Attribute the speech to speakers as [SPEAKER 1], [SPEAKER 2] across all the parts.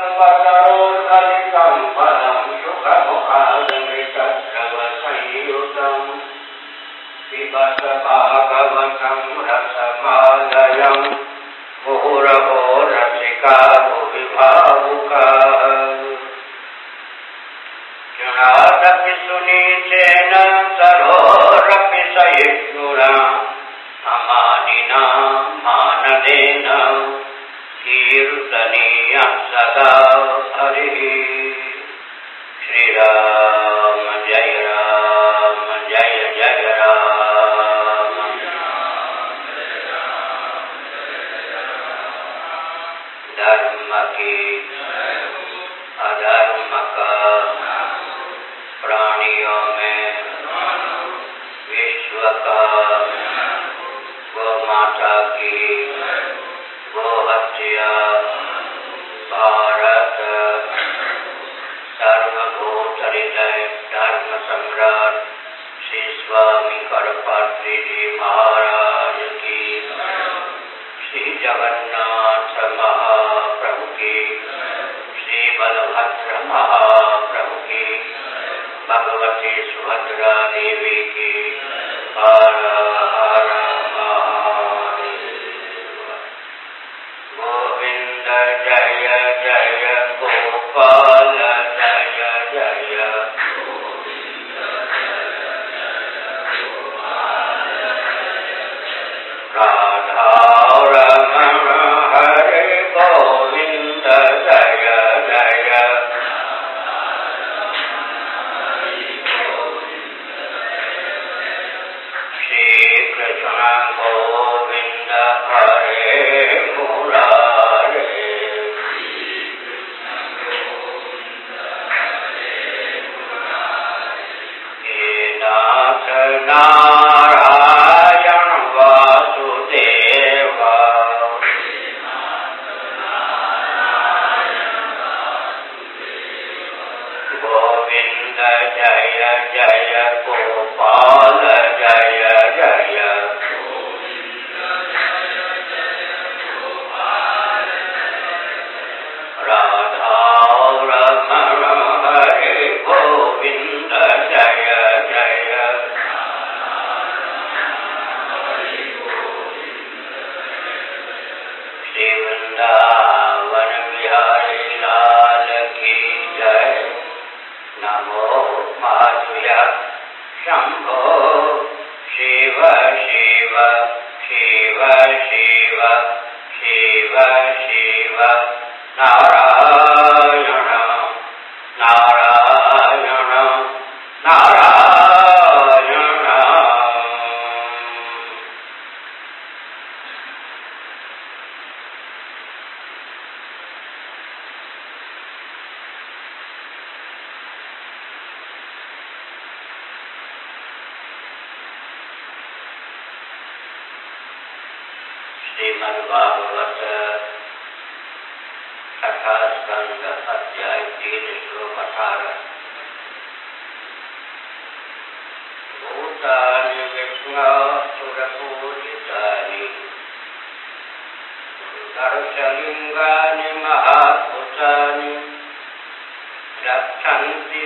[SPEAKER 1] कल्पतरोर्धलितं फलं सुखमुखादमृतस्रवसंयुतं पिबत भागवतं रसमालयं मुहुरहो रसिका भुवि भावुकाः शृणोत्यपि सुनीचेन सरोरपि सहिष्णुना अमानिना मानदेन कीर्तनीयं सदा हरिः। श्रीराम जय जय राम। धर्म की अधर्म का प्राणियों में विश्व का गो माता की गो हत्या भारत सर्वभूत हृदय धर्म सम्राट श्री स्वामी करपात्री जी महाराज की, श्री जगन्नाथ महाप्रभु की, श्री बलभद्र महाप्रभु की, भगवती सुभद्रा देवी की। हर हर महादेव। गोविंद जय जय गोपाल जय जय राधा रमण हरे गोविंद जय जय कृष्ण गोविंद हरे मुरारे। हे नाथ नारायण वासुदेव गोविंद जय जय गोपाल जय जय राधा रमण हरे गोविंद जय जय श्री वृंदावन बिहारी लाल की जय। नमो माधुर्य शंभो शिव शिव शिव शिव शिव शिव नारायण नारायण नारायण। श्रीमद्भागवत छठा स्कंद अध्याय 3 श्लोक 18। भूतानि विष्णुसुरपूजितानि दर्शलिंगानि महाभूतानि रक्षन्ति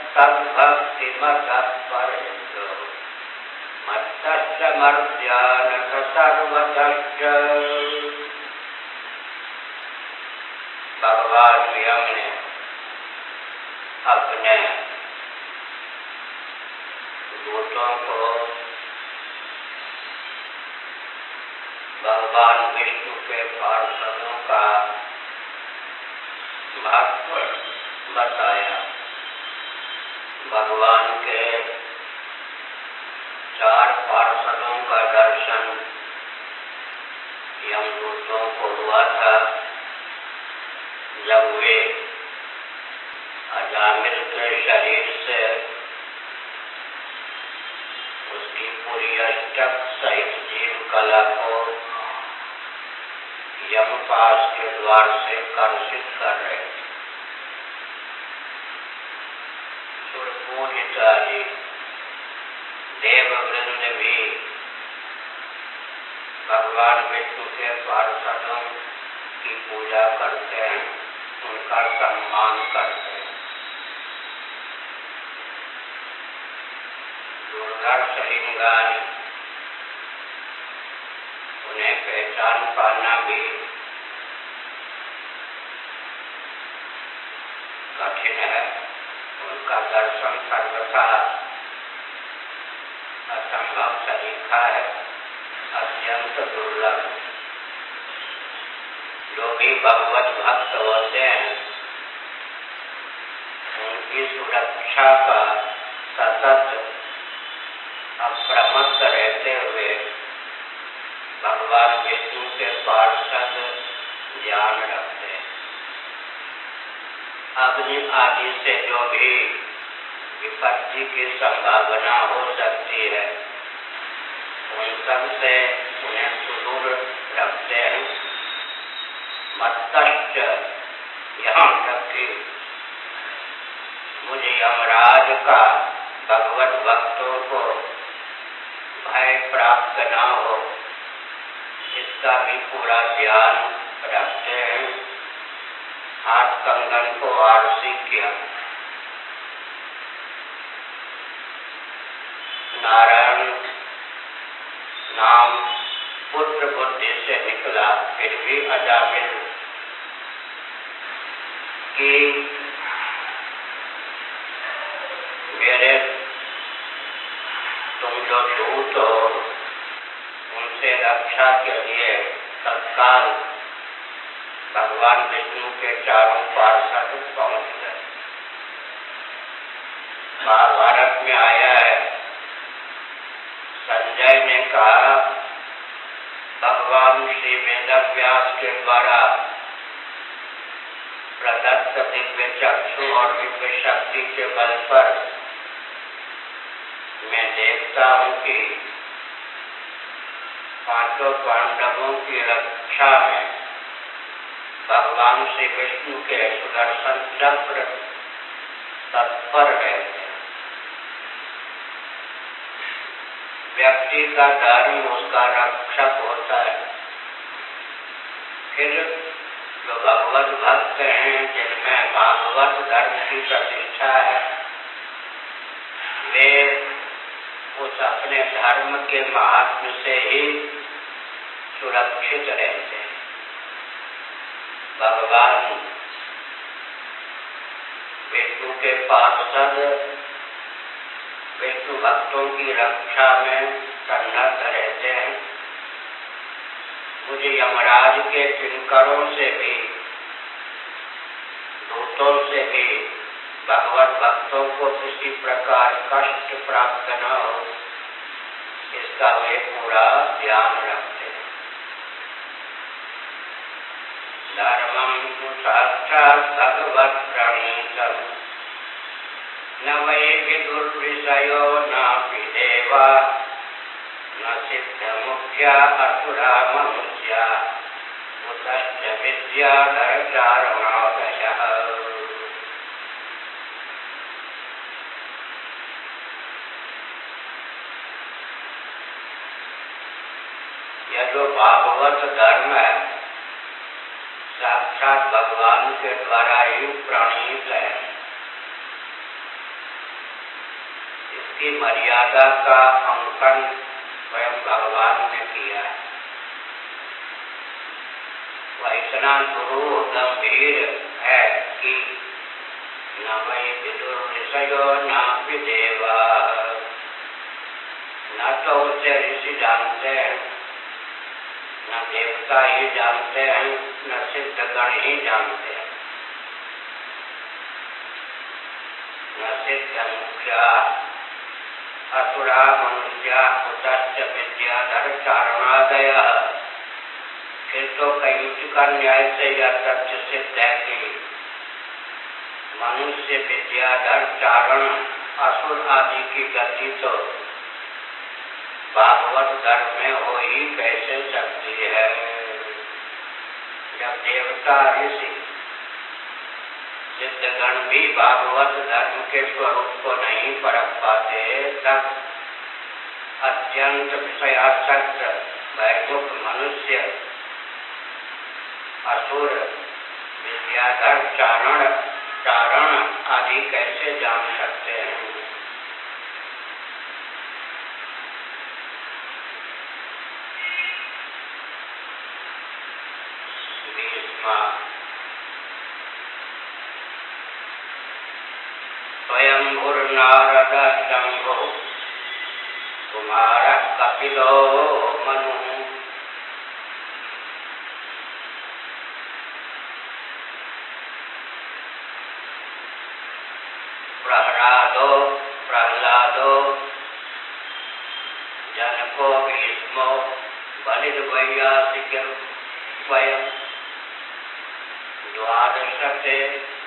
[SPEAKER 1] मत्तद्भक्तिमतःपरेषु मत्तस्य मर्त्यानथ सर्वतश्च। भगवान स्वयं ने अपने दूतों को भगवान विष्णु के पार्षदों का महत्व बताया। भगवान के 4 पार्षदों का दर्शन यमदूतों को हुआ था जब वे अजामिल के शरीर से उसकी पूरी अष्टक सहित जीव कला को यमपाश के द्वार से कर्षित कर रहे थे। सुरपूजितानि देववृंद भी भगवान विष्णु के पार्षदों की पूजा करते हैं, उनका सम्मान करते हैं। दुर्दर्श लिंगानी, उन्हें पहचान पाना भी कठिन है। उनका दर्शन सर्वथा असंभव तरीका है, अत्यंत दुर्लभ। जो भी भगवत भक्त होते हैं उनकी सुरक्षा का सतत अप्रमत्त रहते हुए भगवान विष्णु के पार्षद ध्यान रखते हैं। अग्नि आदि से जो भी विपत्ति की संभावना हो सकती है उन सब से उन्हें सुदूर रखते हैं। मत्तश्च, यहाँ तक कि मुझे यमराज का भगवत भक्तों को भय प्राप्त न हो इसका भी पूरा ध्यान रखते हैं। हाथ कंगन को आरसी किया। नारायण नाम पुत्र बुद्धि से निकला, फिर भी अजामिल कि मेरे तुम जो दूत हो उनसे रक्षा के लिए तत्काल भगवान विष्णु के चारों पार्षद पहुंच गए। महाभारत में आया है, संजय ने कहा भगवान श्री वेदव्यास के द्वारा प्रदत्त दिव्य चक्षु और दिव्य शक्ति के बल पर मैं देखता हूँ कि पांचों पांडवों की रक्षा में भगवान श्री विष्णु के सुदर्शन चक्र तत्पर रहते हैं। व्यक्ति का धर्म उसका रक्षक होता है। फिर जो भगवत भक्त हैं जिनमें भागवत धर्म की प्रतिष्ठा है वे उस अपने धर्म के महात्म्य से ही सुरक्षित रहते हैं। भगवान विष्णु के पार्षद विष्णु भक्तों की रक्षा में सन्नद्ध रहते हैं। मुझे यमराज के किंकरों से भी दूतों से भी भगवत भक्तों को किसी प्रकार कष्ट प्राप्त न हो इसका वे पूरा ध्यान रखते हैं। धर्मं तु साक्षात् भगवत् प्रणीतम् न वै विदुर्विषयो नापि देवा न सिद्धमुख्या असुरा मनुष्या कुतश्च विद्याधरचारणादयः। यह जो भागवत धर्म है साक्षात भगवान के द्वारा ही प्रणीत है। इसकी मर्यादा का अंकन स्वयं भगवान ने किया है। वह इतना गुरु गंभीर है कि न वै विदुर्विषयो नापि देवा, न तो उसे ऋषि जानते हैं, न देवता ही जानते हैं, न सिद्धगण ही जानते हैं, न सिद्ध मुख्या असुरा मनुष्या कुतश्च विद्याधर चारणादयः। फिर तो कई का न्याय से यह तथ्य सिद्ध है कि मनुष्य विद्याधर चारण असुर आदि की गति तो भागवत धर्म में हो ही कैसे सकती है। जब देवता ऋषि सिद्धगण भी भागवत धर्म के स्वरूप को नहीं परख पाते तब अत्यंत विषयासक्त वैमुख मनुष्य असुर विद्याधर चारण आदि कैसे जान सकते हैं? स्वयंभुर्नारद शंभो कुमार कपिलो मनु प्रहलादो जनको भीष्मो बलिर्वैयासिक स्वयं द्वादशते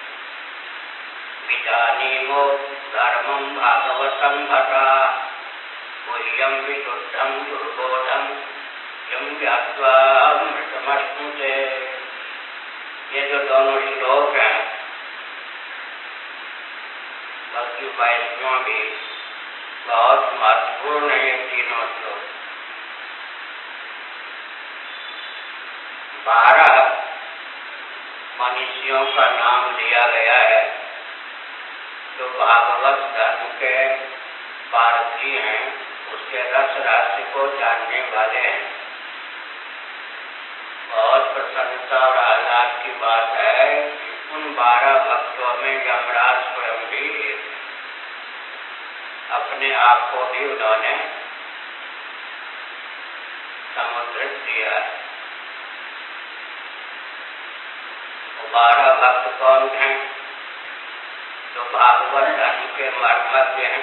[SPEAKER 1] विजानीमो धर्मं भागवतं भटा गुह्यं विशुद्धं दुर्बोधं यं ज्ञात्वा मृतमश्नुते। ये जो दोनों श्लोक हैं बल्कि वैष्णव भी बहुत महत्वपूर्ण है। ये तीनों श्लोक 12 मनीषियों का नाम लिया गया है जो भागवत धर्म के पारखी हैं, उसके रस रहस्य को जानने वाले हैं। बहुत प्रसन्नता और आह्लाद की बात है उन 12 भक्तों में यमराज स्वयं भी अपने आप को भी उन्होंने समुद्रित किया है। 12 भक्त कौन हैं? जो भागवत धर्म के मर्मज्ञ हैं,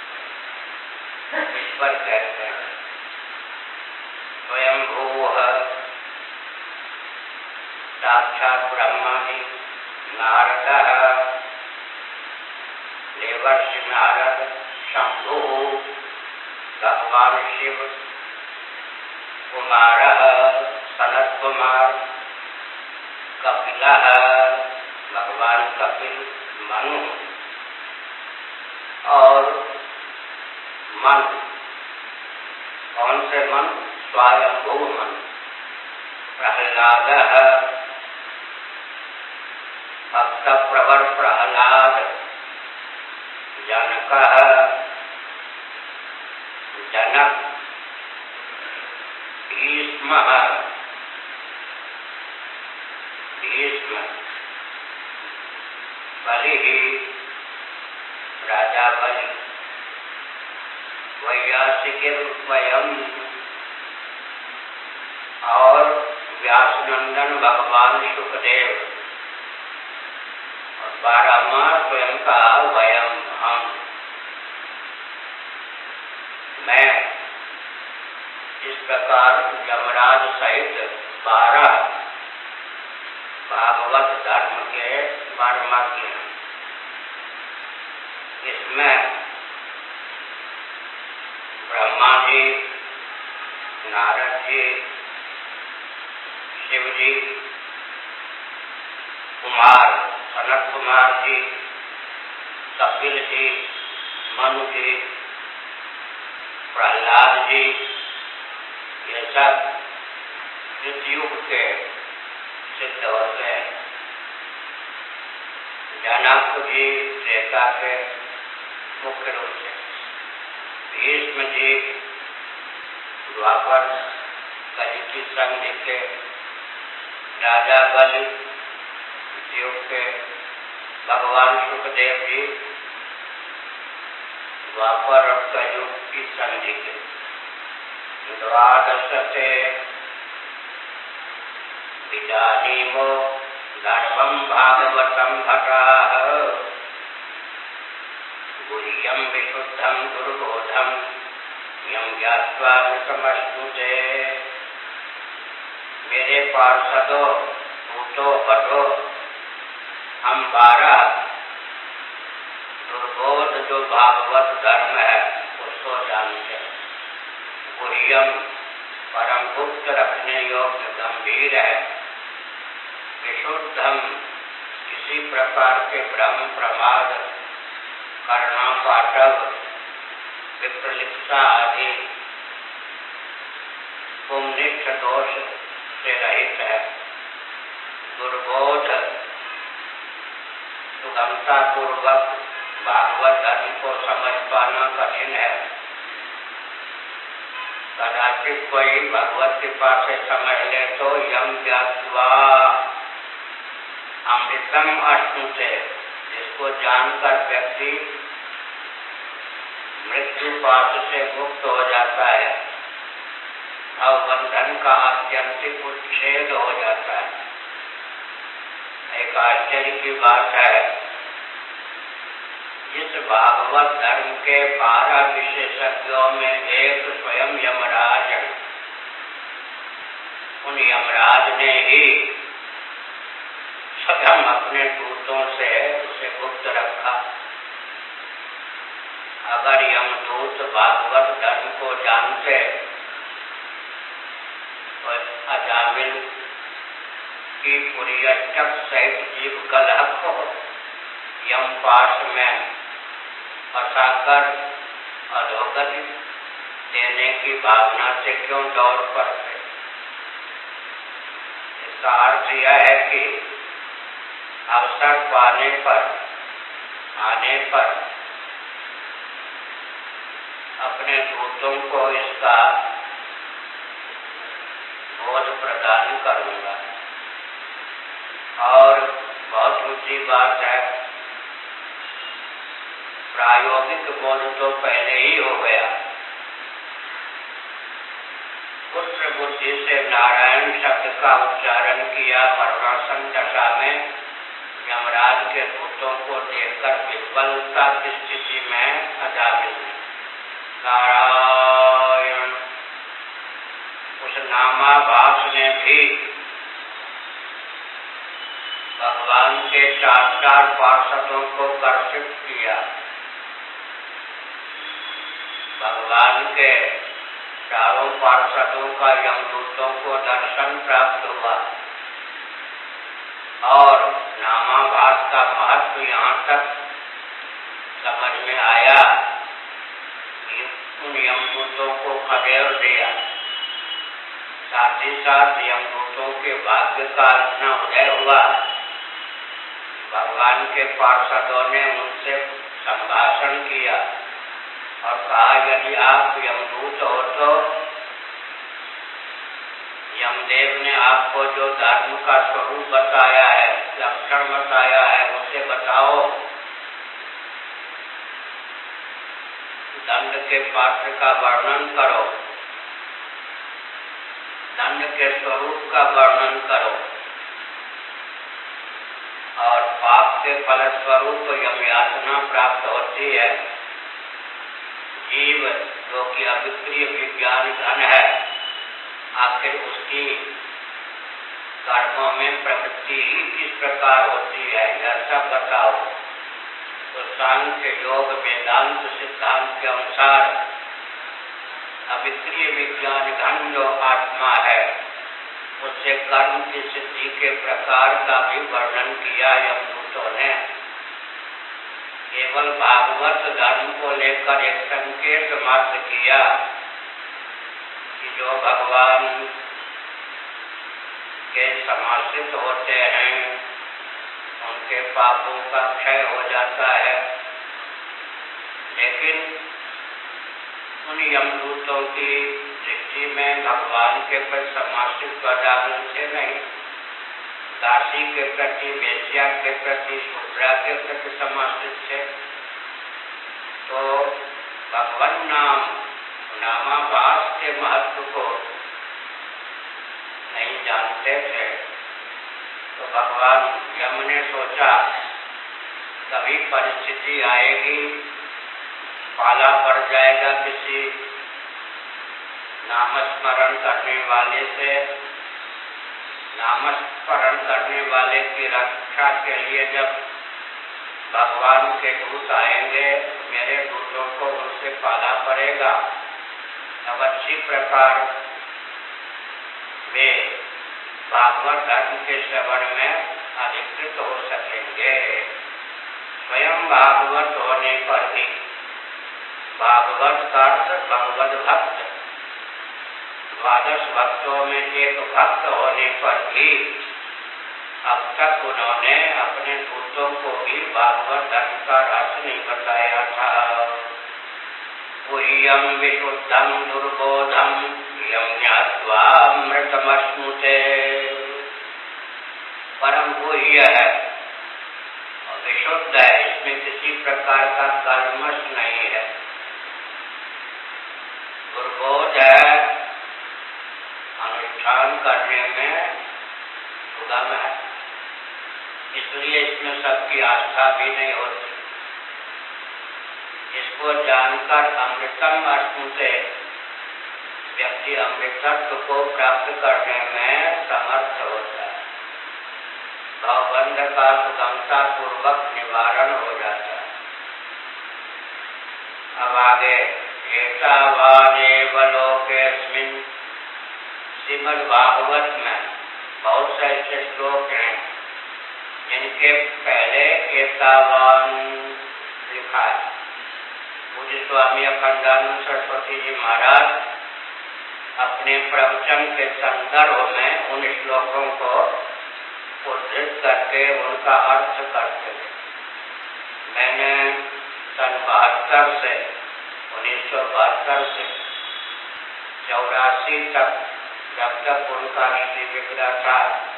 [SPEAKER 1] ईश्वर कहते हैं। स्वयंभूः साक्षात ब्रह्मा जी, नारदः देवर्षि नारद, शंभु भगवान शिव, कुमारः सनत कुमार, कपिलः भगवान कपिल, मनु और मन। कौन से मन? स्वयंभू मन। प्रहलादः भक्त प्रवर प्रहलाद, जनकः जनक, भीष्मः भीष्म, बलि राजा बलि, वैयासिकिर स्वयं और व्यासनंदन भगवान सुखदेव, और 12वां स्वयं का वयम हम। मैं इस प्रकार यमराज सहित 12 भागवत धर्म के मर्मज्ञ हैं। इसमें ब्रह्मा जी, नारद जी, शिव जी, कुमार सनत कुमार जी, कपिल जी, मनु जी, प्रहलाद जी, ये सब युग के सिद्ध होते हैं। जनक जी त्रेता के मुख्य रूप से, भीष्म जी द्वापर कलि की संधि के, राजा बलि युग के, भगवान सुखदेव जी द्वापर और कलयुग की संधि के। द्वादशते विजानीमो धर्मं भागवतं भटाः गुह्यं विशुद्धं दुर्बोधं यं ज्ञात्वा मृतमश्नुते। मेरे पार्षदों, भूतो भटो, हम 12 दुर्बोध जो भागवत धर्म है उसको जानते हैं। गुह्यम परम गुप्त रखने योग्य गंभीर है। विशुद्धम किसी प्रकार के भ्रम प्रमाद करना पाठक विप्रलिप्सा आदि पुंनिष्ठ दोष से रहित है। दुर्बोध सुगमता पूर्वक भागवत धर्म को समझ पाना कठिन है। कदाचित कोई भगवत कृपा से समझ ले तो यम ज्ञात्वा अमृतम अश्नुते, जिसको जानकर व्यक्ति मृत्यु पाश से मुक्त हो जाता है और बंधन का आत्यंतिक उच्छेद हो जाता है। एक आश्चर्य की बात है, इस भागवत धर्म के 12 विशेषज्ञों में एक स्वयं यमराज है। उन यमराज ने ही स्वयं अपने दूतों से उसे गुप्त रखा। अगर यमदूत भागवत धर्म को जानते तो अजामिल की पुरियष्टक सहित जीव कलह को यमपाश में फंसाकर अधोगति देने की भावना से क्यों दौड़ पड़ते। इसका अर्थ यह है कि अवसर पाने पर आने पर अपने दूतों को इसका बोध प्रदान करूंगा। और बहुत ऊंची बात है, प्रायोगिक बोध तो पहले ही हो गया। पुत्र बुद्धि से नारायण शब्द का उच्चारण किया मरणासन दशा में यमराज के दूतों को देखकर विफलता की स्थिति में अजामिल नारायण उस नामाभास ने भी भगवान के 4 पार्षदों को कर्षित किया। भगवान के 4 पार्षदों का यमदूतों को दर्शन प्राप्त हुआ और नामाभास का महत्व यहाँ तक समझ में आया कि उन यमदूतों को खदेड़ दिया। साथ ही साथ यमदूतों के भाग्य का इतना उदय हुआ, भगवान के पार्षदों ने उनसे संभाषण किया और कहा, यदि आप यमदूत हो तो यमदेव ने आपको जो धर्म का स्वरूप बताया है, लक्षण बताया है, उसे बताओ। दंड के पात्र का वर्णन करो, दंड के स्वरूप का वर्णन करो और पाप के फलस्वरूप यमयातना प्राप्त होती है। जीव जो कि अविक्रिय विज्ञान घन है, आखिर उसकी कर्मों में प्रवृत्ति ही किस प्रकार होती है, यह सब बताओ। तो सांख्य योग वेदांत सिद्धांत के अनुसार अविक्रिय विज्ञान घन जो आत्मा है, उससे कर्म की सिद्धि के प्रकार का भी वर्णन किया यमदूतों ने। केवल भागवत धर्म को लेकर एक संकेत मात्र किया कि जो भगवान के समाश्रित होते हैं उनके पापों का क्षय हो जाता है, लेकिन उन यमदूतों की दृष्टि में भगवान के प्रति समाश्रित पदार्थ से नहीं, दासी के प्रति, वेश्या के प्रति, शूद्रा के प्रति समाश्रित थे। तो भगवान नामाभास के महत्व को नहीं जानते थे। तो भगवान यम ने सोचा कभी परिस्थिति आएगी, पाला पड़ जाएगा किसी नामस्मरण करने वाले से, नामस्मरण करने वाले की रक्षा के लिए जब भगवान के दूत आएंगे, मेरे दूतों को उनसे पाला पड़ेगा। अब अच्छी प्रकार वे भागवत धर्म के श्रवण में अधिकृत हो सकेंगे। स्वयं भागवत होने पर भी, भागवत का अर्थ भगवत भक्त, 12 भक्तों में एक भक्त होने पर भी अब तक उन्होंने अपने दूतों को भी भागवत धर्म का रस नहीं बताया था। गुह्यम विशुद्धम दुर्बोधम यम ज्ञात्वा अमृतमश्नुते। परम गुह्य है और विशुद्ध है, इसमें किसी प्रकार का कल्मश नहीं है। दुर्बोध है, अनुष्ठान करने में सुगम है, इसलिए इसमें सबकी आस्था भी नहीं होती। इसको जानकर अमृतम अश्नुते, व्यक्ति अमृतत्व को प्राप्त करने में समर्थ होता है। भवबंध का सुगमता पूर्वक निवारण हो जाता है। अब आगे एतावानेव लोकेस्मिन्, श्रीमद् भागवत में बहुत से ऐसे श्लोक हैं जिनके पहले एतावान लिखा है। पूज्य स्वामी अखंडानंद सरस्वती जी महाराज अपने प्रवचन के संदर्भ में उन श्लोकों को उद्धृत करके उनका अर्थ करते थे। मैंने सन 1972 से 84 तक, जब तक उनका श्री विग्रह था,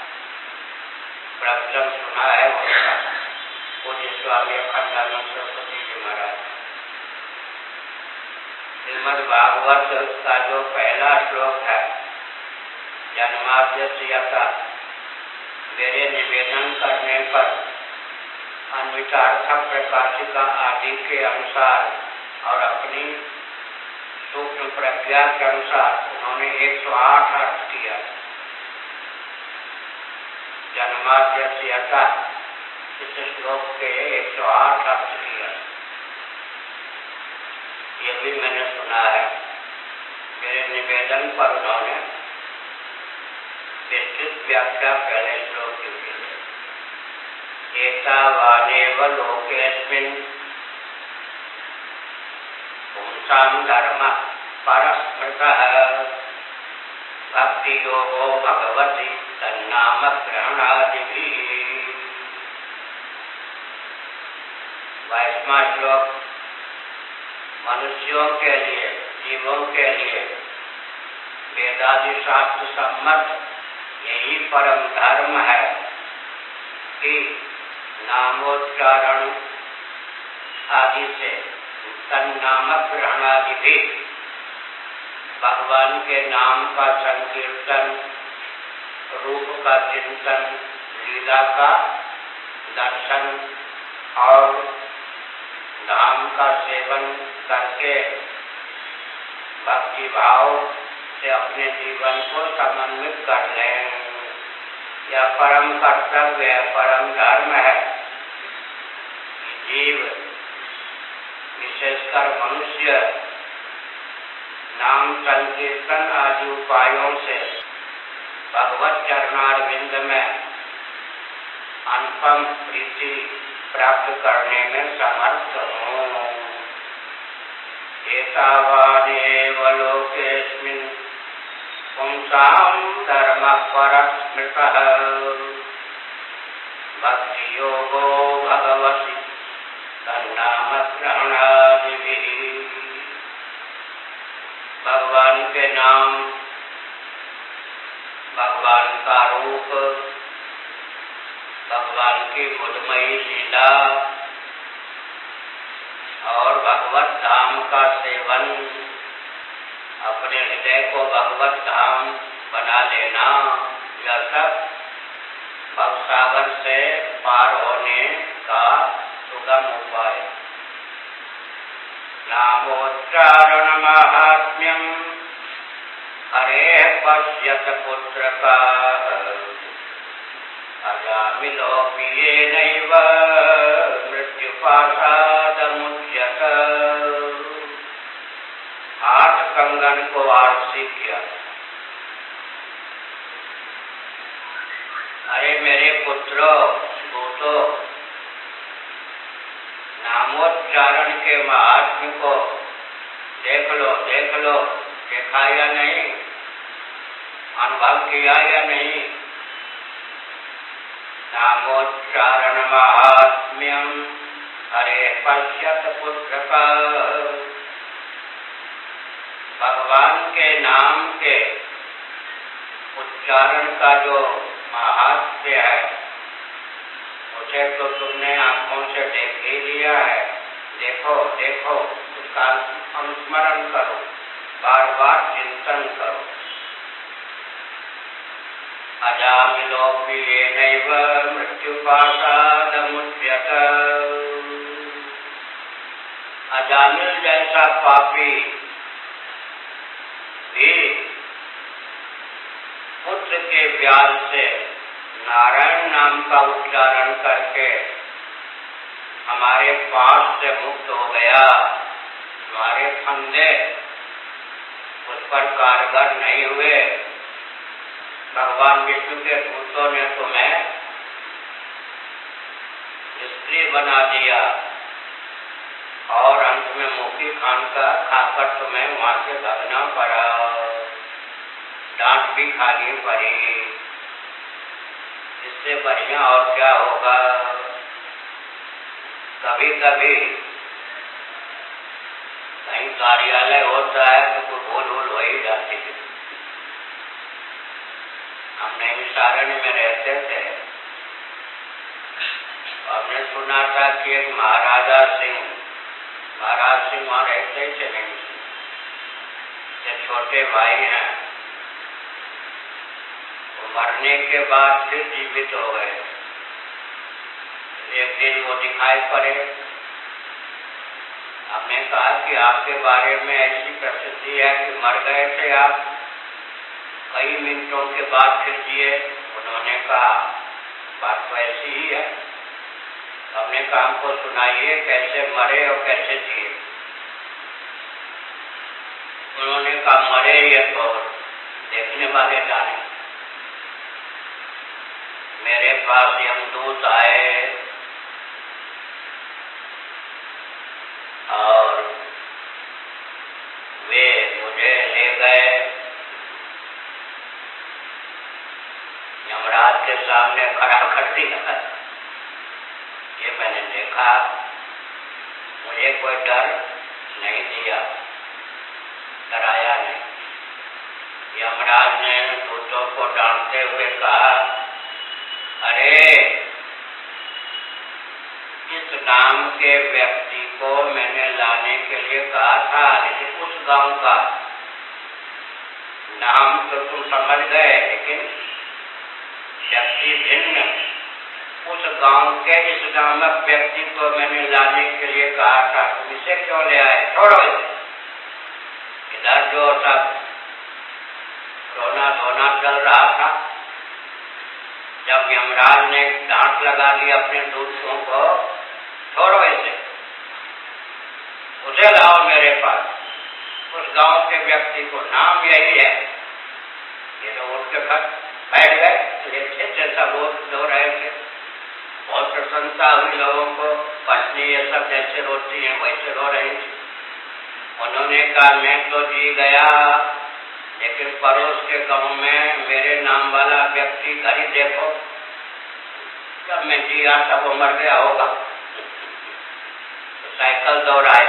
[SPEAKER 1] प्रवचन सुना है उनका, पूज्य स्वामी अखंडानंद सरस्वती जी महाराज। श्रीमद् भागवत का जो पहला श्लोक है, जन्माद्यस्य यतः, मेरे निवेदन करने पर अन्वितार्थक प्रकाशिका आदि के अनुसार और अपनी सूक्ष्म प्रज्ञा के अनुसार उन्होंने 108 अर्थ किया। जन्माद्यस्य यतः, इस श्लोक के 108 अर्थ किया। ये भी मैंने सुना है। मेरे निवेदन पर उन्होंने विस्तृत व्याख्या पहले श्लोक की है। एतावानेव लोकेस्मिन् पुंसां धर्म परस्मृतः भक्ति योगो भगवति तन्नाम ग्रहणादिभिः। 22वां श्लोक मनुष्यों के लिए, जीवों के लिए वेदादि शास्त्र सम्मत यही परम धर्म है कि नामोच्चारण आदि से तन्नाम ग्रहणादि भी, भगवान के नाम का संकीर्तन, रूप का चिंतन, लीला का दर्शन और धाम का सेवन करके भक्ति भाव से अपने जीवन को समन्वित कर लें। यह परम कर्तव्य है, परम धर्म है। जीव, विशेषकर मनुष्य, नाम संकीर्तन आदि उपायों से भगवत चरणारविंद में अनुपम प्रीति प्राप्त करने में समर्थ हूँ। एतावानेव लोकेस्मिन् पुंसां धर्मः परस्मृतः भक्ति योगो भगवति तन्नाम ग्रहणादिभिः। भगवान के नाम, भगवान का रूप, भगवान की मुदमयी लीला और भगवत धाम का सेवन, अपने हृदय को भगवत धाम बना लेना, यह सब भवसागर से पार होने का सुगम उपाय। नामोच्चारण माहात्म्यम हरेः पश्यत पुत्रकाः अजामिलोऽपि येनैव मृत्युपाशादमुच्यत। हाथ कंगन को आरसी किया। अरे मेरे पुत्रों, दूतों, नामोच्चारण के महात्म्य को देख लो, देख लो, देखा या नहीं, अनुभव किया या नहीं। नामोच्चारण महात्म्यम हरे पश्यत पुत्रक। भगवान के नाम के उच्चारण का जो महात्म्य है उसे तो तुमने आंखों से देख ही लिया है। देखो देखो, उसका अनुस्मरण करो, बार बार चिंतन करो। अजामिलोऽपि येनैव मृत्युपाशादमुच्यत। अजामिल जैसा पापी भी पुत्र के व्याज से नारायण नाम का उच्चारण करके हमारे पास से मुक्त हो गया। हमारे फंदे उस पर कारगर नहीं हुए। भगवान विष्णु के दूतों ने तुम्हें स्त्री बना दिया और अंत में मुखी खाकर तुम्हें वहां से भागना पड़ा, डांट भी खानी पड़ी। इससे बढ़िया और क्या होगा। कभी कभी कहीं कार्यालय होता है तो कोई भूल हो ही जाती है। हम नैमिषारण्य में रहते थे, हमने सुना था कि एक महाराज सिंह वहां रहते थे। नहीं, छोटे भाई हैं, वो मरने के बाद फिर जीवित हो गए। एक दिन वो दिखाई पड़े। हमने कहा कि आपके बारे में ऐसी प्रसिद्धि है कि मर गए थे आप, कई मिनटों के बाद फिर जिए। उन्होंने कहा बात तो ऐसी ही है। हमने कहा हमको सुनाइए कैसे मरे और कैसे जिए। उन्होंने कहा मरे ये तो देखने वाले जाने। मेरे पास यमदूत आए और वे मुझे ले गए, यमराज के सामने खड़ा कर दिया। ये मैंने देखा, मुझे कोई डर नहीं दिया, डराया नहीं। यमराज ने दूतों को डांटते हुए कहा, अरे इस नाम के व्यक्ति को मैंने लाने के लिए कहा था, लेकिन उस गांव का नाम तो तुम समझ गए, लेकिन व्यक्ति भिन्न। उस गांव के इस नामक व्यक्ति को मैंने लाने के लिए कहा था, तुम इसे क्यों ले आए? छोड़ो इसे। इधर जो सब रोना धोना चल रहा था, जब यमराज ने डांट लगा दी अपने दूतों को, छोड़ो इसे, उसे लाओ मेरे पास, उस गांव के व्यक्ति को, नाम यही है। ये लोग उठ के बैठ गए। सब लोग रो रहे थे, बहुत प्रसन्नता हुई लोगों को। पत्नी ये सब जैसे रोती हैं वैसे रो रही थी। उन्होंने कहा मैं तो जी गया, लेकिन पड़ोस के गांव में मेरे नाम वाला व्यक्ति घर ही देखो, जब मैं जिया तब वो मर गया होगा। तो साइकिल दौड़ाए,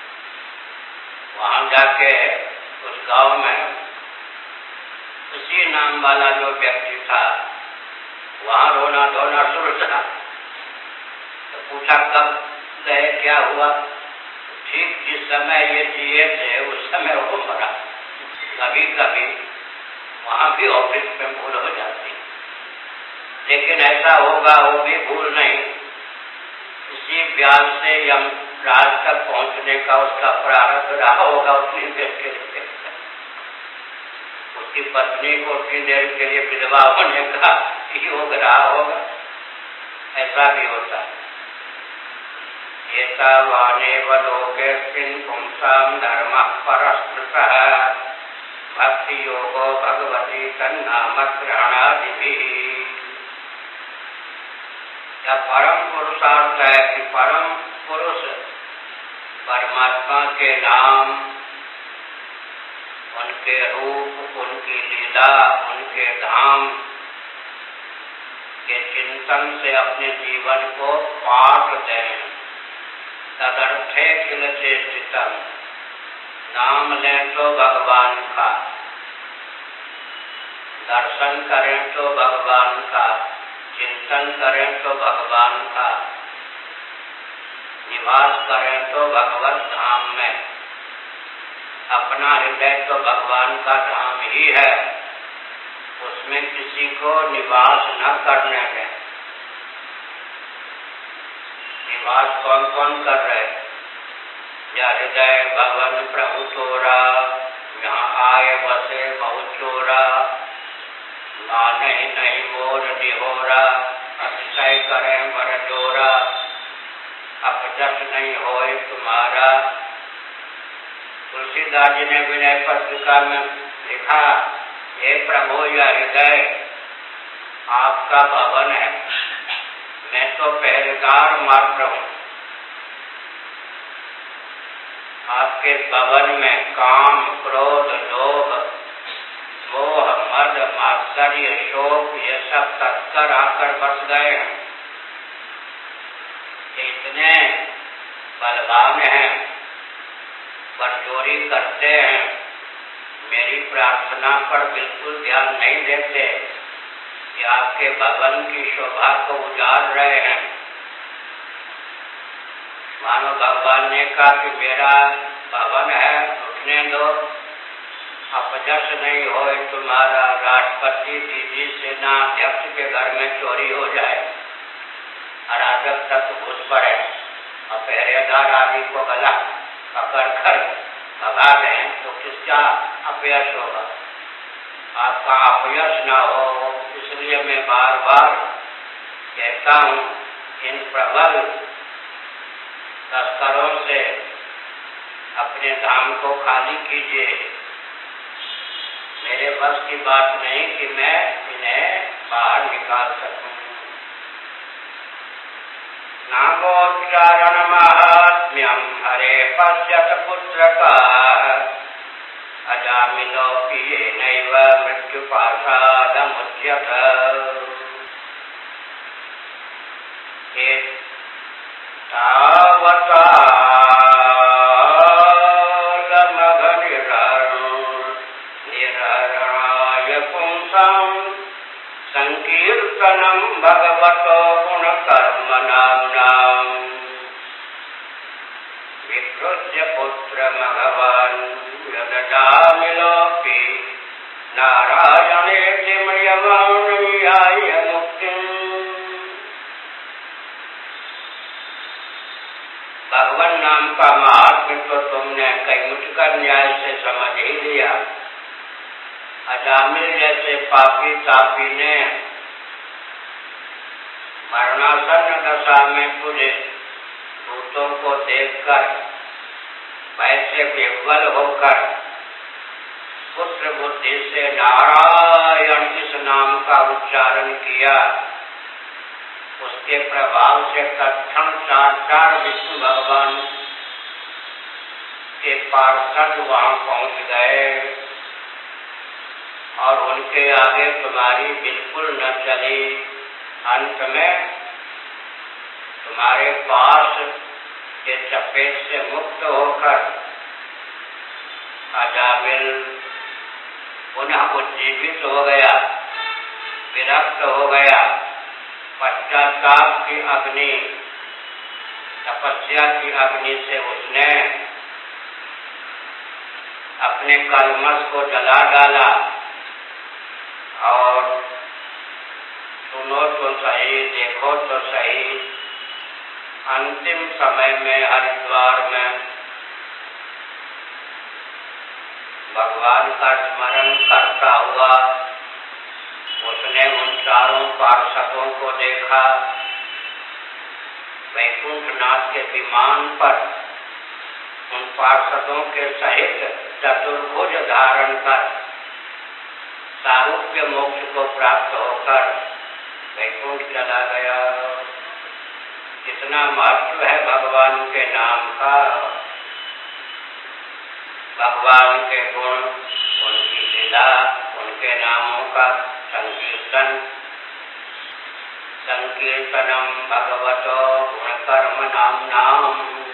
[SPEAKER 1] वहां जाके उस गांव में उसी नाम वाला जो व्यक्ति था वहां रोना धोना शुरू था। तो पूछा कब गए, क्या हुआ? ठीक जिस समय ये जिए थे उस समय वो मरा। कभी कभी वहां भी ऑफिस में भूल हो जाती, लेकिन ऐसा होगा वो भी भूल नहीं। इसी व्याज से यमराज तक पहुंचने का उसका प्रारंभ रहा होगा उतनी देर के लिए। उसकी पत्नी को उतनी देर के लिए विधवा होने का योग रहा होगा। ऐसा भी होता है। एतावानेव लोकेऽस्मिन् पुंसां धर्मः परस्मृतः भक्ति योगो भगवती तन्नाम ग्रहणादिभिः। यह परम पुरुषार्थ है कि परम पुरुष परमात्मा के नाम, उनके रूप, उनकी लीला, उनके धाम के चिंतन से अपने जीवन को पाट दें। तदर्थे किल चेष्टितम, नाम लें तो भगवान का, दर्शन करें तो भगवान का, चिंतन करें तो भगवान का, निवास करें तो भगवत धाम में। अपना हृदय तो भगवान का धाम ही है, उसमें किसी को निवास न करने दें। निवास कौन कौन कर रहे? या हृदय भवन प्रभु तोरा, यहाँ आए बसे बहुत चोरा, माने नहीं मोर निहोरा, अतिशय करें बर जोरा, अपजस नहीं होए तुम्हारा। तुलसीदास जी ने विनय पत्रिका में लिखा, हे प्रभु यह हृदय आपका भवन है, मैं तो पहरेदार मात्र हूँ। आपके भवन में काम, क्रोध, लोभ, मोह, मद, मात्सर्य, शोक ये सब तत्कर आकर बस गए हैं। इतने बलवान हैं, बरजोरी करते हैं, मेरी प्रार्थना पर बिल्कुल ध्यान नहीं देते कि आपके भवन की शोभा को उजाड़ रहे हैं। मानो भगवान ने कहा कि मेरा भवन है, उठने दो, अपजस नहीं होए तुम्हारा। राष्ट्रपति, दीदी, सेना अध्यक्ष के घर में चोरी हो जाए, अराजक तक घुस पड़े और पहरेदार आदमी को गला पकड़ कर भगा दें तो किसका अपयश होगा? आपका अपयश न हो, इसलिए मैं बार बार कहता हूँ, इन प्रबल तस्करों से अपने धाम को खाली कीजिए। मेरे बस की बात नहीं कि मैं इन्हें बाहर निकाल सकूं। नामोच्चारण महात्म्यम हरे पश्यत पुत्र का, अजामिनोऽपि येनैव मृत्युपाशादमुच्यत। तावता निर्हरणाय पुंसां संकीर्तनं भगवतो गुणकर्मणाम्। विकृत्य पुत्रमघवान् यदजामिनोऽपि नारायणेति म्रियमाणयाय मुक्तिम्। भगवान नाम का महात्म्य तो तुमने कैमुटकर न्याय से समझ ही लिया। अजामिल जैसे पापी तापी ने मरणासन्न दशा में तुझे भूतों को देखकर वैसे विह्वल होकर पुत्र बुद्धि से नारायण इस नाम का उच्चारण किया। उसके प्रभाव से तत्क्षण 4 विष्णु भगवान के पार्षद वहां पहुंच गए और उनके आगे तुम्हारी बिल्कुल न चली। अंत में तुम्हारे पास के चपेट से मुक्त होकर अजामिल पुनः उज्जीवित हो गया, विरक्त हो गया। पश्चाताप की अग्नि, तपस्या की अग्नि से उसने अपने कलमश को जला डाला। और सुनो तो सही, देखो तो सही, अंतिम समय में हरिद्वार में भगवान का स्मरण करता हुआ उसने उन 4 पार्षदों को देखा। वैकुंठनाथ के विमान पर उन पार्षदों के सहित चतुर्भुज धारण कर सारूप्य मोक्ष को प्राप्त होकर वैकुंठ चला गया। कितना महत्व है भगवान के नाम का, भगवान के गुण, उनकी लीला, उनके नामों का संकीर्तन। संकीर्तनम भगवतो गुणकर्म नाम।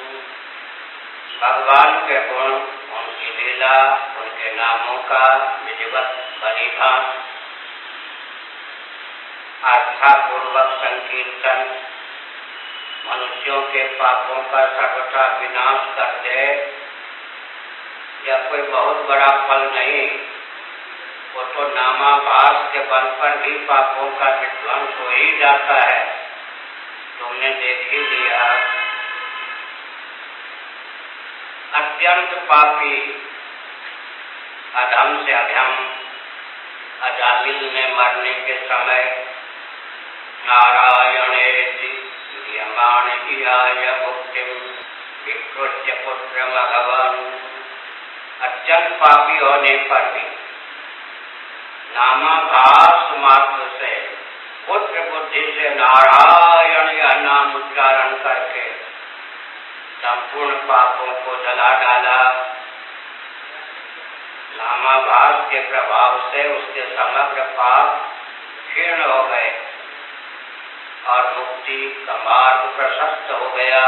[SPEAKER 1] भगवान के गुण, उनकी लीला, उनके नामों का विधिवत बलिदान, आस्थापूर्वक संकीर्तन मनुष्यों के पापों का सर्वथा विनाश कर दे, यह कोई बहुत बड़ा फल नहीं। वो तो नामाभास के बल पर भी पापों का विध्वंस हो ही जाता है, तुमने देख ही लिया। अत्यंत पापी, अधम से अधम अजामिल ने मरने के समय नारायणेति यमाणियाय मुक्तिम विकृत्य पुत्र भगवान, अत्यंत पापी होने पर भी नामाभास मात्र से पुत्र बुद्धि से नारायण यह नाम उच्चारण करके संपूर्ण पापों को जला डाला। नामाभास के प्रभाव से उसके समग्र पाप क्षीण हो गए और मुक्ति का मार्ग प्रशस्त हो गया।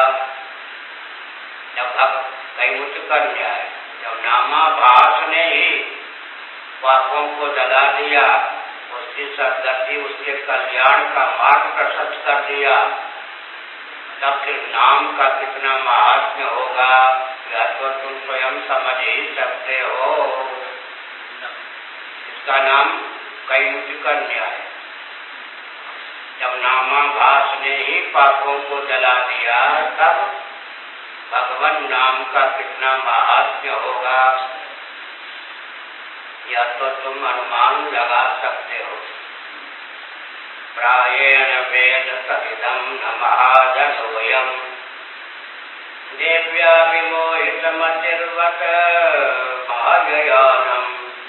[SPEAKER 1] जब कैमुच कन्या है, जब नामाभास ने ही पापों को जला दिया, उसकी सदगति, उसके कल्याण का मार्ग प्रशस्त कर दिया, तब फिर नाम का कितना महात्म्य होगा, यह तो तुम स्वयं समझ ही सकते हो। इसका नाम कैमुच कन्या है। जब नामाभास ने ही पापों को जला दिया, तब भगवान नाम का कितना महात्म्य होगा, या तो तुम अनुमान लगा सकते हो। प्रायेण वेद सविदम न महाजनोयम देव्या विमोहितमतिर्वत महाजयानम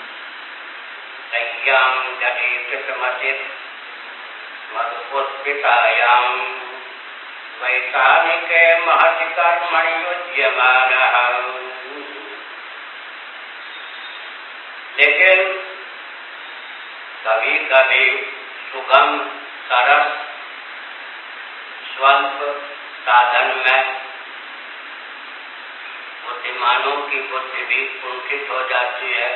[SPEAKER 1] तय्याम जटितमतिर् मधुपुष्पितायाम वैतानिके महति कर्मणि युज्यमानः। लेकिन कभी कभी सुगम सरस स्वल्प साधन में बुद्धिमानों की बुद्धि भी कुंठित हो जाती है।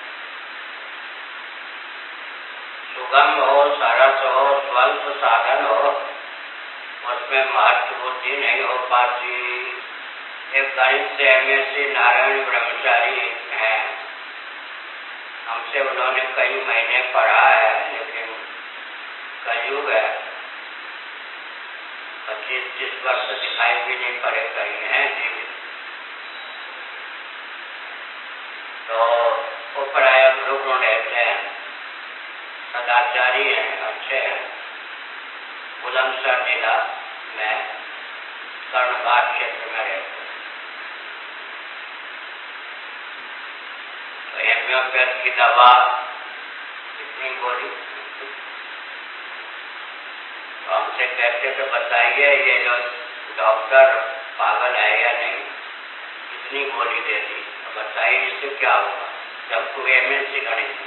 [SPEAKER 1] सुगम हो, सरस हो, स्वल्प साधन हो, उसमें महत्व बुद्धि नहीं हो पाती। एक गणित से MSc नारायण ब्रह्मचारी हैं, हमसे उन्होंने कई महीने पढ़ा है, लेकिन कलयुग है, 25-30 वर्ष दिखाई भी नहीं पड़े, कहीं हैं जीवित। तो वो प्राय गुरुकुल रहते हैं, सदाचारी हैं, अच्छे हैं। बुलंदशहर जिला में कर्णबाग क्षेत्र में रहते हैं। हेम्योपैथ की दवा कितनी गोली, तो हमसे कहते तो बताइए ये जो डॉक्टर पागल है या नहीं, कितनी गोली दे दी, तो बताइए इससे क्या होगा। जब कोई MSc गणित,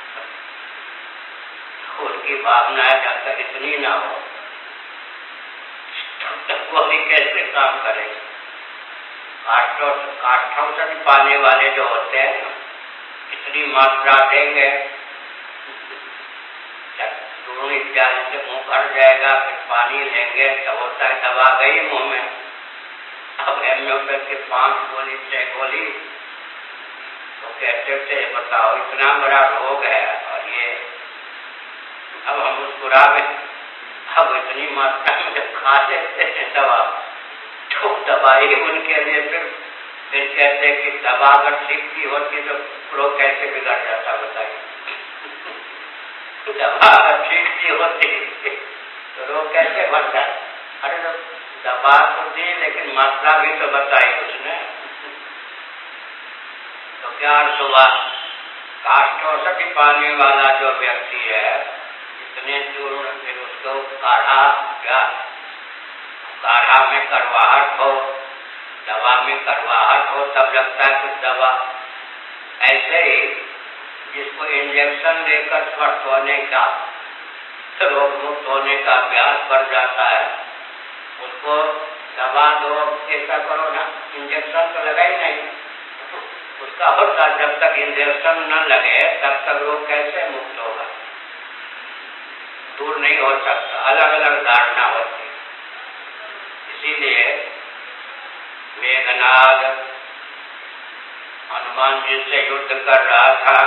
[SPEAKER 1] उनकी भावना है जब तक इतनी ना हो तब तक गोली कैसे काम करेगी। काष्ठौषधि पाने वाले जो होते हैं इतनी मात्रा देंगे, चूर्ण इत्यादि से मुंह भर जाएगा, फिर पानी लेंगे तब होता है दवा गई मुंह में। अब हेम्योपैथ की 5 गोली 6 गोली, तो कहते थे बताओ इतना बड़ा रोग है और ये, अब हम मुस्कुरा में, अब इतनी मात्रा में जब खा लेते हैं दवा, तो दवाई उनके लिए फिर कहते कि दवा अगर ठीक की होती तो रोग कैसे बिगड़ जाता बताइए। दवा अगर ठीक की होती तो रोग कैसे बढ़ जाता। अरे तो दवा तो दी, लेकिन मात्रा भी तो बताई उसने, तो क्या अर्थ हुआ। काष्ठौषधि पाने वाला जो व्यक्ति है, इतने चूर्ण, फिर उसको काढ़ा, क्या काढ़ा में करवाहट हो, दवा में करवाहट हो, तब लगता है कुछ दवा। ऐसे ही जिसको इंजेक्शन लेकर स्वस्थ होने का रोग मुक्त होने का अभ्यास बढ़ जाता है, उसको दवा दो, ऐसा करो ना, इंजेक्शन तो लगा ही नहीं उसका होता। जब तक इंजेक्शन न लगे तब तक रोग कैसे मुक्त होगा, दूर नहीं हो सकता। अलग अलग धारणा होती है। इसीलिए मेघनाद हनुमान जी से युद्ध कर रहा था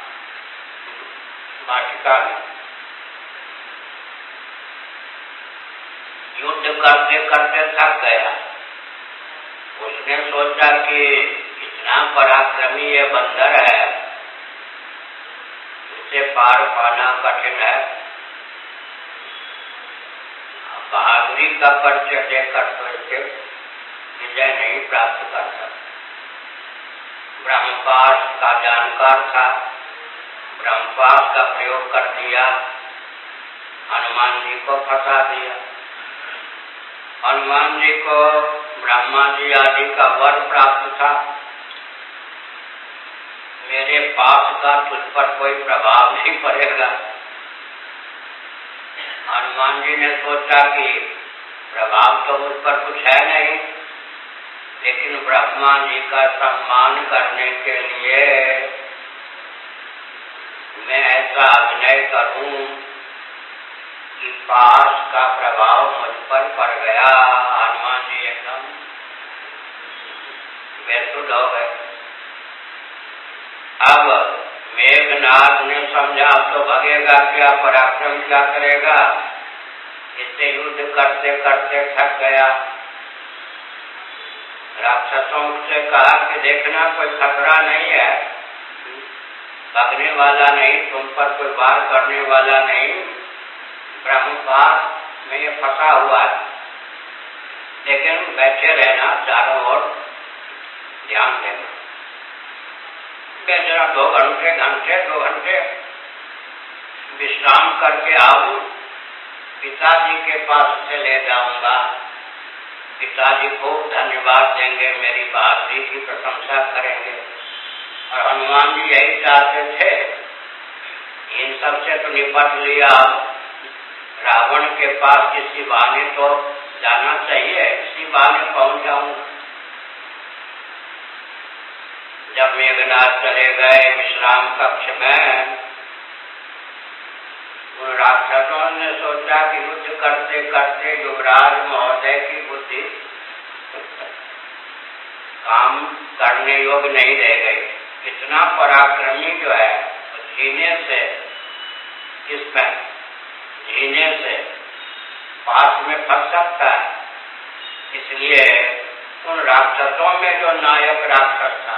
[SPEAKER 1] वाटिका में। युद्ध करते करते थक गया। उसने सोचा कि इतना पराक्रमी ये बंदर है, इसे पार पाना कठिन है। बहादुरी का परिचय देकर तो इसे विजय नहीं प्राप्त कर सकता। ब्रह्मपाश का जानकार था, ब्रह्मपाश का प्रयोग कर दिया, हनुमान जी को फंसा दिया। हनुमान जी को ब्रह्मा जी आदि का वर प्राप्त था, मेरे पास का तुझ पर कोई प्रभाव नहीं पड़ेगा। हनुमान जी ने सोचा कि प्रभाव तो मुझ पर कुछ है नहीं, लेकिन ब्रह्मा जी का सम्मान करने के लिए मैं ऐसा अभिनय करूं कि पास का प्रभाव मुझ पर पड़ गया। हनुमान जी एकदम बेसुध हो गए। अब मेघनाद ने समझा तो भगेगा क्या, पराक्रम क्या करेगा, इससे युद्ध करते करते थक गया। राक्षसों से कहा कि देखना कोई खतरा नहीं है, भगने वाला नहीं, तुम पर कोई वार करने वाला नहीं, ब्रह्मपाश में ये फंसा हुआ है, लेकिन बैठे रहना, चारों ओर ध्यान देना। जरा 2 घंटे विश्राम करके आऊं, पिताजी के पास से ले जाऊंगा, पिताजी खूब धन्यवाद देंगे, मेरी बहादुरी की प्रशंसा करेंगे। और हनुमान जी यही चाहते थे, इन सब से तो निपट लिया, रावण के पास किसी बहाने तो जाना चाहिए, इसी बहाने पहुंच जाऊंगा। जब मेघनाद चले गए विश्राम कक्ष में, उन राक्षसों ने सोचा कि युद्ध करते करते युवराज महोदय की बुद्धि काम करने योग्य नहीं रह गई। इतना पराक्रमी जो है जीने से पास में फंस सकता है। इसलिए उन राक्षसों में जो नायक राक्षस था,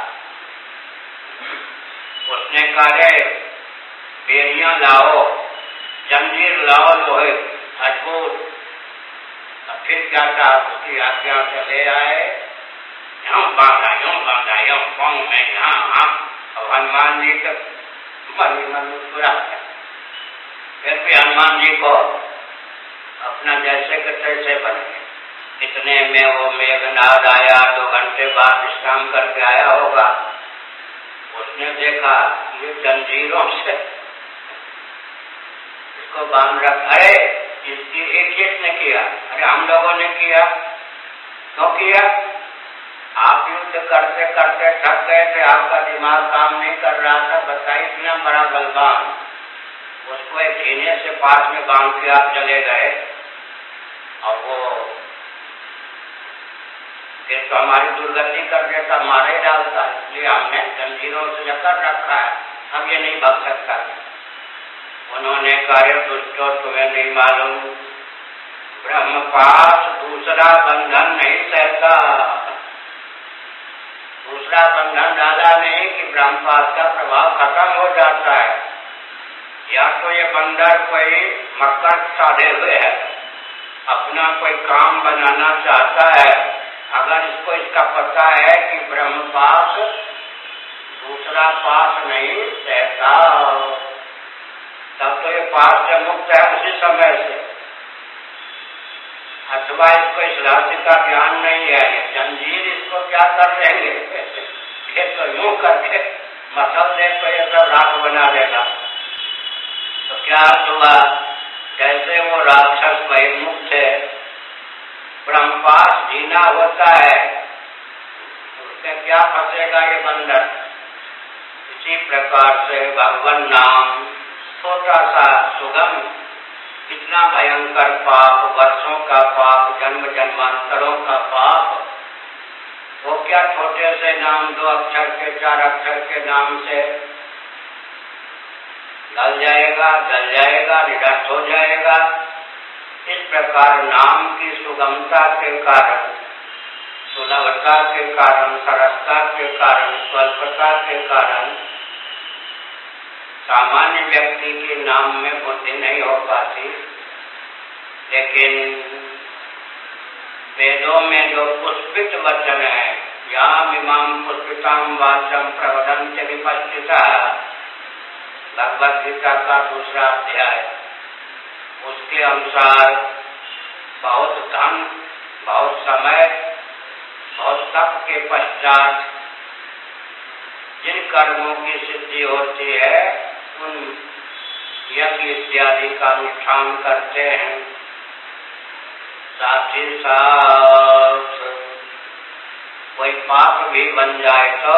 [SPEAKER 1] उसने कहा बेड़ियां लाओ, जंजीर लाओ, लोहे अद्भुत। फिर क्या था, उसकी आज्ञा से ले आए, यूं बांधा यूं पाँव में यहाँ। अब हनुमान जी तो मन मुस्कुराते, फिर भी हनुमान जी को अपना जैसे के तैसे बन गए। इतने में वो मेघनाद आया, 2 घंटे बाद विश्राम करके आया होगा। उसने देखा ये जंजीरों से इसको बांध रखा है, इसकी एक ने किया। अरे हम लोगों ने किया। क्यों किया? आप युद्ध करते करते थक गए थे, आपका दिमाग काम नहीं कर रहा था। बताइए, इतना बड़ा बलवान, उसको एक झीने से पास में बांध के आप चले गए, और वो फिर तो हमारी दुर्गति कर देता, मारे डालता। इसलिए हमने जंजीरों से जकड़ रखा है, अब ये नहीं भाग सकता। उन्होंने कहा दुष्टो, तुम्हें नहीं मालूम, ब्रह्मपाश दूसरा बंधन नहीं सहता। दूसरा बंधन डाला नहीं कि ब्रह्मपाश का प्रभाव खत्म हो जाता है। या तो ये बंदर कोई मक्कर साधे हुए है, अपना कोई काम बनाना चाहता है। अगर इसको इसका पता है कि ब्रह्मपाश दूसरा पास नहीं सहता, तब तो ये पास से मुक्त है उसी समय से। अथवा इसको इस राशि का ज्ञान नहीं है, ये जंजीर इसको क्या कर देंगे, ये तो यूं करके मसल दे तो ये सब राख बना देगा। तो क्या हुआ, जैसे वो राक्षस बहिर्मुख थे, ब्रह्मपास जीना होता है, उससे क्या फंसेगा ये बंधन। इसी प्रकार से भगवान नाम छोटा सा सुगम, इतना भयंकर पाप, वर्षों का पाप, जन्म जन्मांतरों का पाप, वो क्या छोटे से नाम, 2 अक्षर के 4 अक्षर के नाम से गल जाएगा, निरस्त हो जाएगा। इस प्रकार नाम की सुगमता के कारण, सुलभता के कारण, सरसता के कारण, स्वल्पता के कारण सामान्य व्यक्ति के नाम में बुद्धि नहीं हो पाती। लेकिन वेदों में जो पुष्पित वचन है, याम इमाम पुष्पिताम वाचम प्रवदन्ति विपश्चितः, भगवद गीता का 2रा अध्याय, उसके अनुसार बहुत धन, बहुत समय, बहुत तप के पश्चात जिन कर्मों की सिद्धि होती है, उन यज्ञ इत्यादि का अनुष्ठान करते हैं। साथ ही साथ कोई पाप भी बन जाए तो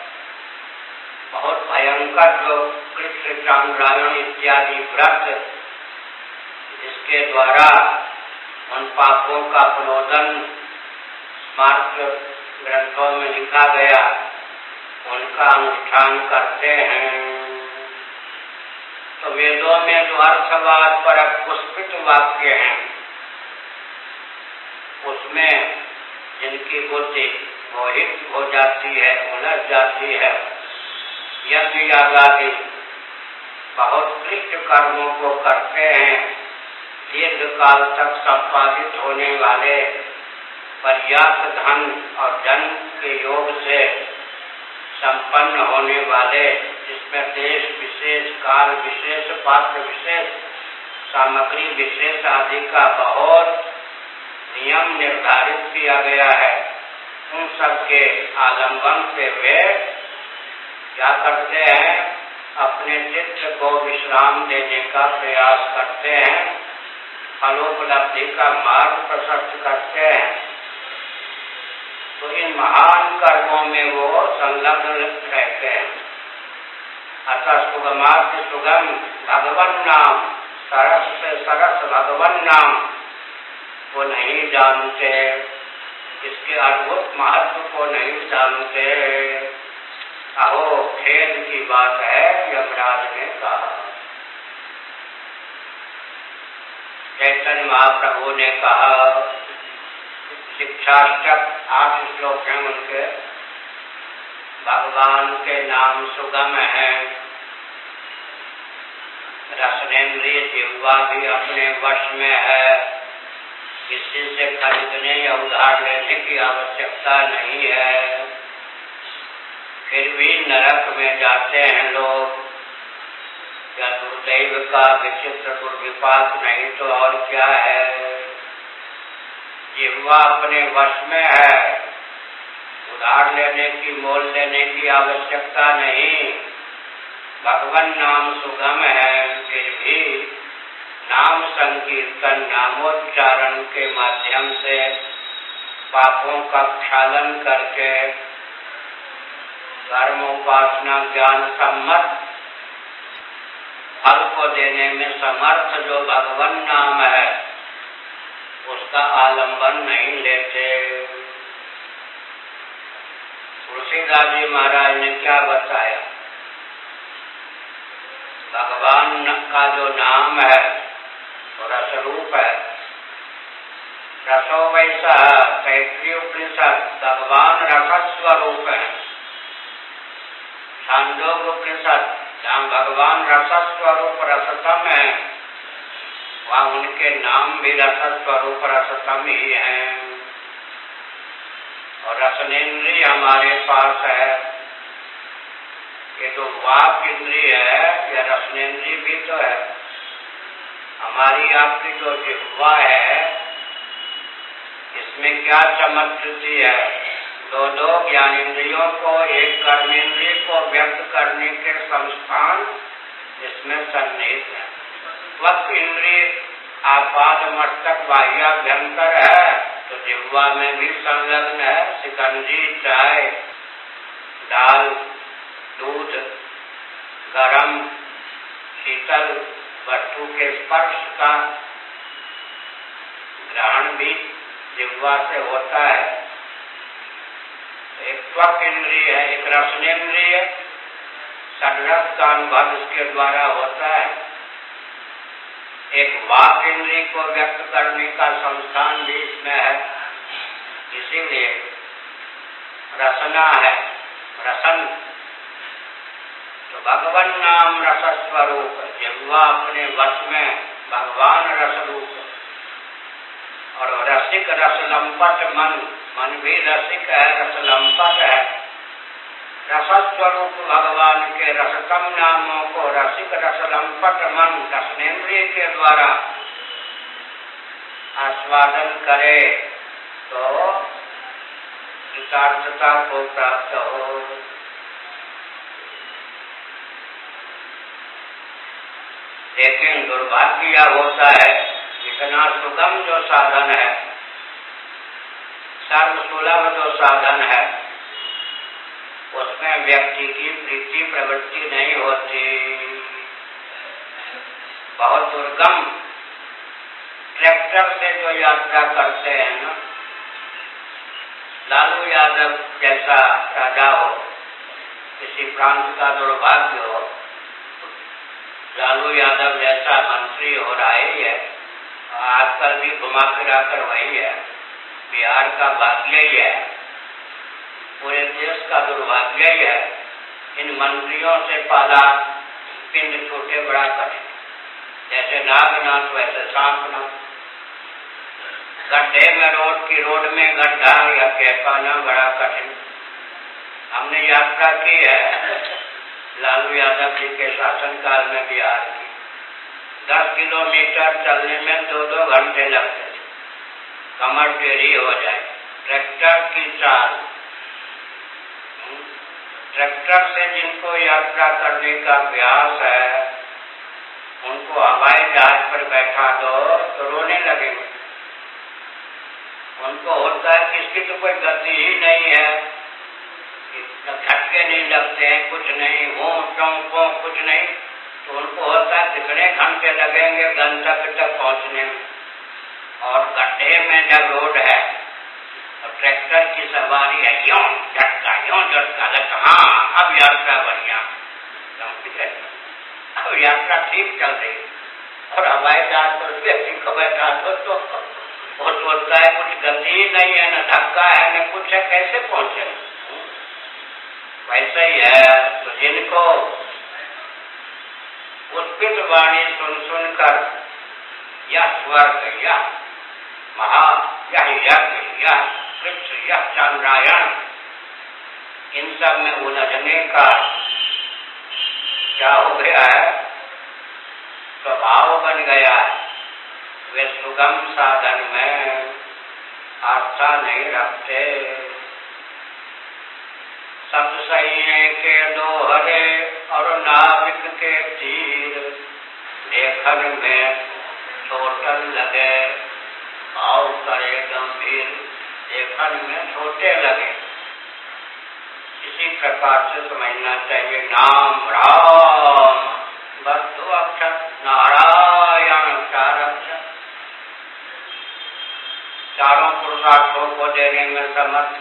[SPEAKER 1] बहुत भयंकर जो कृष्ण चांद्रायण इत्यादि व्रत, जिसके द्वारा उन पापों का अपनोदन स्मार्त ग्रंथों में लिखा गया, उनका अनुष्ठान करते हैं। तो वेदों में जो अर्थवाद पर पुष्पित वाक्य हैं, उसमें जिनकी बुद्धि मोहित हो जाती है, उलझ जाती है, यज्ञ यागादि बहुत क्लिष्ट कर्मों को करते हैं, दीर्घ काल तक संपादित होने वाले पर्याप्त धन और जन के योग से संपन्न होने वाले, जिसमें देश विशेष, काल विशेष, पात्र विशेष, सामग्री विशेष आदि का बहुत नियम निर्धारित किया गया है, उन सब के आलंबन से वे क्या करते हैं, अपने चित्त को विश्राम देने का प्रयास करते हैं, फलोपलब्धि का मार्ग प्रशस्त करते हैं। तो इन महान कर्मों में वो संलग्न रहते हैं। अतः सुगमाति सुगम भगवन नाम, सरस से सरस भगवन नाम वो नहीं जानते, इसके अद्भुत महत्व को नहीं जानते। अहो खेद की बात है, यमराज ने कहा। चैतन्य महाप्रभु ने कहा, शिक्षाष्टक 8 श्लोक हैं उनके, भगवान के नाम सुगम है, रसनेन्द्रिय जिह्वा भी अपने वश में है, किसी से खरीदने या उधार लेने की आवश्यकता नहीं है। फिर भी नरक में जाते हैं लोग, क्या दुर्दैव का विचित्र दुर्विपाक नहीं तो और क्या है। जिह्वा अपने वश में है, उधार लेने की, मोल लेने की आवश्यकता नहीं। भगवान नाम सुगम है, फिर भी नाम संकीर्तन, नामोच्चारण के माध्यम से पापों का क्षालन करके कर्म, उपासना, ज्ञान सम्मत फल को देने में समर्थ जो भगवान नाम है, उसका आलंबन नहीं लेते। तुलसीदास जी महाराज ने क्या बताया, भगवान का जो नाम है वो रसरूप है। रसो वैसा तैतृय उपनिषद, भगवान रस स्वरूप है। छांदोग्य उपनिषद, जहाँ भगवान रस स्वरूप रसतम है, वहाँ उनके नाम भी रस स्वरूप रसतम ही हैं। और रसनेन्द्रिय हमारे पास है, ये जो वाक इंद्रिय है, यह रसनेन्द्रिय भी तो है। हमारी आपकी जो जिह्वा है, इसमें क्या चमत्कृति है, दो ज्ञानेन्द्रियों को, एक कर्मेंद्रिय को व्यक्त करने के संस्थान इसमें सन्निहित है। त्वक इंद्रिय आपाद मस्तक बाह्याभ्यंतर है, तो जिह्वा में भी संलग्न है। शिकंजी, चाय, दाल, दूध, गरम, शीतल वस्तु के स्पर्श का ग्रहण भी जिह्वा से होता है। एक त्वक इंद्रिय है, एक रसनेन्द्रिय, षड्रस का अनुभव इसके द्वारा होता है। एक वाक इंद्रिय को व्यक्त करने का संस्थान भी इसमें है, इसीलिए रसना है, रसन। तो भगवान नाम रस स्वरूप, जिह्वा अपने वश में, भगवान रस रूप। और रसिक रस लंपट मन, मन भी रसिक है, रस लंपट है। रसस्वरूप भगवान के रसतम नामों को रसिक रस लंपट मन रसनेन्द्रिय के द्वारा आस्वादन करे तो कृतार्थता को प्राप्त हो। लेकिन दुर्भाग्य यह होता है, इतना सुगम जो साधन है, सर्वसुलभ जो साधन है, उसमें व्यक्ति की प्रीति प्रवृत्ति नहीं होती। बहुत दुर्गम, ट्रैक्टर से जो यात्रा करते हैं ना, लालू यादव जैसा राजा हो, किसी प्रांत का दुर्भाग्य हो, लालू यादव जैसा मंत्री हो रहा है, आजकल भी घुमा फिरा कर वही है, बिहार का भाग्य ही है, पूरे देश का दुर्भाग्य ही है। इन मंत्रियों से पाला पिंड छोटे बड़ा कठिन, जैसे नागनाथ वैसे सांपनाथ। गड्ढे में रोड में गड्ढा या कह पाना बड़ा कठिन। हमने यात्रा की है लालू यादव जी के शासनकाल में बिहार की, 10 किलोमीटर चलने में 2-2 घंटे लगते थे, कमर टेढ़ी हो जाए। ट्रैक्टर की चाल, ट्रैक्टर से जिनको यात्रा करने का अभ्यास है, उनको हवाई जहाज पर बैठा दो तो रोने लगेंगे। उनको होता है कि इसकी तो कोई गति ही नहीं है, झटके नहीं लगते हैं, कुछ नहीं, हो चौंको कुछ नहीं, तो उनको होता है कितने घंटे लगेंगे गंतव्य तक पहुंचने में। और गड्ढे में जब रोड है और ट्रैक्टर की सवारी है, यूं झटका लगता, हाँ अब यात्रा बढ़िया, अब यात्रा ठीक चल रही। और हवाई जहाज पर व्यक्ति को बैठा तो वो सोचता है कुछ गति ही नहीं है, न धक्का है न कुछ है, कैसे पहुंचे। वैसे ही है। तो जिनको उत्पित वाणी सुन कर यह स्वर्ग, यह महा, यह यज्ञ, यह कृष्ण, यह चंद्रायण, इन सब में उलझने का क्या हो गया है, स्वभाव बन गया है। वे सुगम साधन में आस्था नहीं रखते। सतसैये के दोहरे और नाविक के तीर, लेखन में छोटन लगे भाव करे गंभीर, लेखन में छोटे लगे। इसी प्रकार से समझना चाहिए, नाम राम बस 2 अक्षर, नारायण 4 अक्षर, चारों पुरुषार्थों को देने में समर्थ।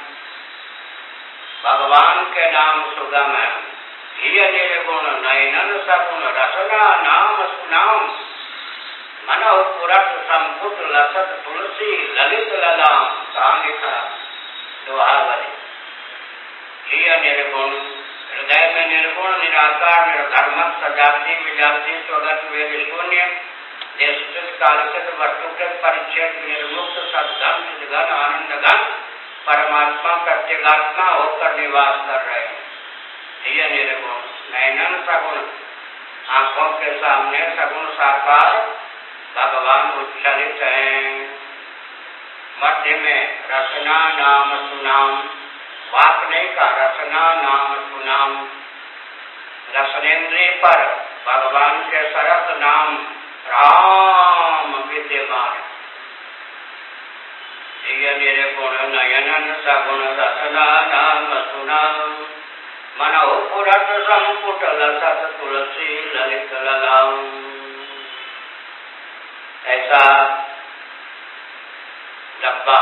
[SPEAKER 1] भगवान के नाम सुगम है, धीय निर्गुण नयनन सगुण, रसना नाम सुनाम, मनो पुरत संपुट लसत तुलसी ललित ललाम। कहाँ लिखा दोहावली, धीय निर्गुण, हृदय में निर्गुण निराकार निर्धर्मक सजाति विजाति स्वगत वेद शून्य देशकृत कालकृत वस्तुकृत परिच्छेद निर्मुक्त सद्घन चिद्घन आनंदघन परमात्मा प्रत्यगात्मा होकर निवास कर रहे हैं। धीय निर्गुण, नयनन सगुण, आंखों के सामने सगुण साकार भगवान उच्चरित हैं। मध्य में रसना नाम सुनाम, वाक नहीं का, रसना नाम सुनाम, रसनेन्द्रिय पर भगवान के सरस नाम राम विद्यमान। निर्गुण नयन सगुण रसना नाम सुना, मन पुरत संपुट लसत तुलसी ललित ललाम। ऐसा डब्बा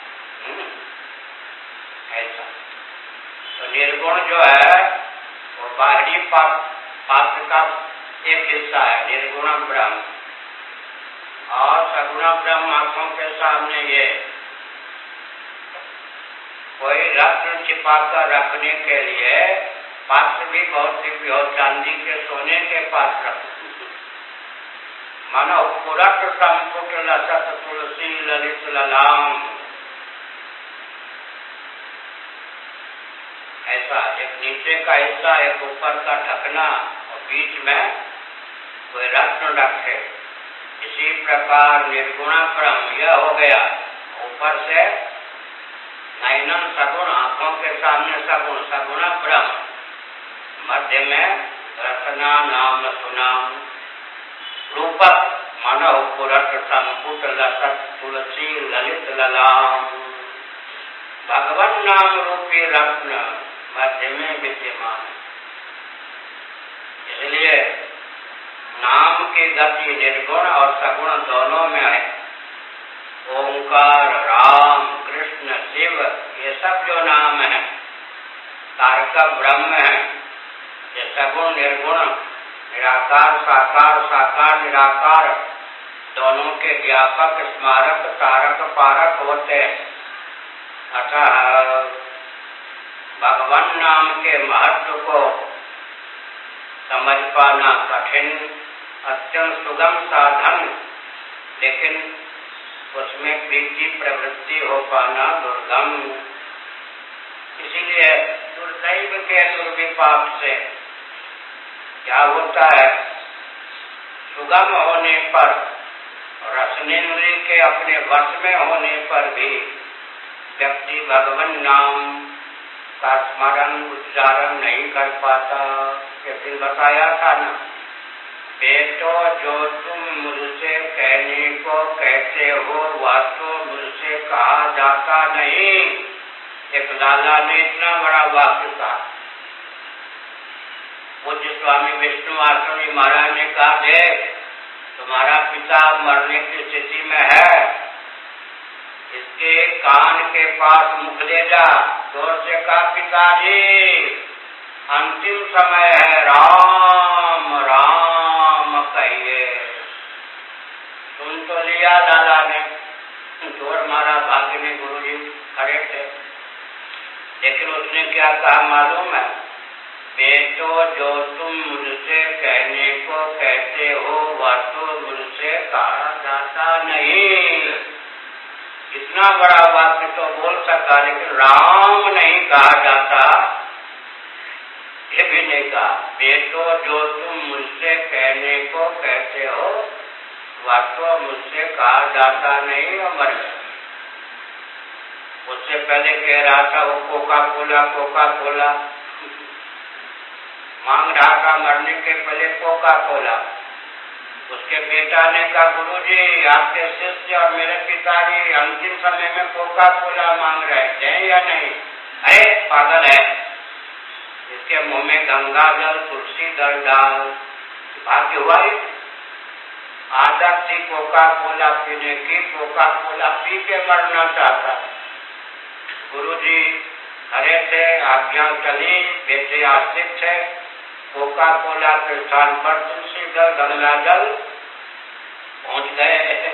[SPEAKER 1] ऐसा। तो निर्गुण जो है वो बाहरी पात्र का एक हिस्सा है, निर्गुण ब्रह्म, और सगुण ब्रह्म आंखों के सामने ये कोई रत्न छिपा कर रखने के लिए पात्र भी बहुत दिव्य हो, चांदी के सोने के पात्र। मानो पुरत संपुट लसत तुलसी ललित ललाम। ऐसा एक नीचे का हिस्सा, एक ऊपर का ढकना, और बीच में कोई रत्न रखे। इसी प्रकार निर्गुण ब्रह्म यह हो गया, ऊपर से नयनन सगुण, आंखों के सामने सगुण, सगुण ब्रह्म, मध्य में रसना नाम सुनाम, रूपक मानव पुरट संपुट लसत तुलसी ललित ललाम। भगवान नाम रूपी रत्न मध्य में विद्यमान। इसलिए नाम की गति निर्गुण और सगुण दोनों में है। ओंकार, राम, कृष्ण, शिव, ये सब जो नाम है तारक ब्रह्म है। ये सगुण निर्गुण, निराकार साकार, साकार निराकार, दोनों के ज्ञापक, स्मारक, तारक पारक होते हैं। अतः भगवान नाम के महत्व को समझ पाना कठिन, अत्यंत सुगम साधन, लेकिन उसमें प्रीति प्रवृत्ति हो पाना दुर्गम। इसीलिए दुर्दैव के दुर्विपाक से क्या होता है, सुगम होने पर, रसनेन्द्रिय के अपने वश में होने पर भी व्यक्ति भगवान नाम का स्मरण उच्चारण नहीं कर पाता। एक दिन बताया था ना, बेटो जो तुम मुझसे कहने को कहते हो वह तो मुझसे कहा जाता नहीं। एक लाला ने इतना बड़ा वाक्य कहा। पूज्य स्वामी विष्णु आश्रमी महाराज ने कहा, देख तुम्हारा पिता मरने की स्थिति में है, इसके कान के पास मुख ले जा। जोर से कहा, पिताजी अंतिम समय है, राम राम कहिए। सुन तो लिया लाला ने, जोर मारा, भाग्य गुरुजी खड़े थे, लेकिन उसने क्या कहा मालूम है, बेटो जो तुम मुझसे कहने को कहते हो वह तो मुझसे कहा जाता नहीं। इतना बड़ा वाक्य तो बोल सका, लेकिन राम नहीं कहा जाता, ये भी नहीं कहा। बेटो जो तुम मुझसे कहने को कहते हो वह तो मुझसे कहा जाता नहीं, अमर। उससे पहले कह रहा था वो कोका कोला मांग रहा था, मरने के पहले कोका कोला। उसके बेटा ने कहा, गुरुजी आपके शिष्य और मेरे पिताजी अंतिम समय में कोका कोला मांग रहे थे या नहीं? अरे पागल है, इसके मुंह में गंगा जल तुलसी दल डाल। भाग्य हुआ ही आदत थी कोका कोला पीने की, कोका कोला पी के मरना चाहता। गुरुजी खड़े थे, आज्ञा चली, बेटे आस्तिक थे, कोका कोला के स्थान पर तुलसी जल गंगा जल पहुंच गए।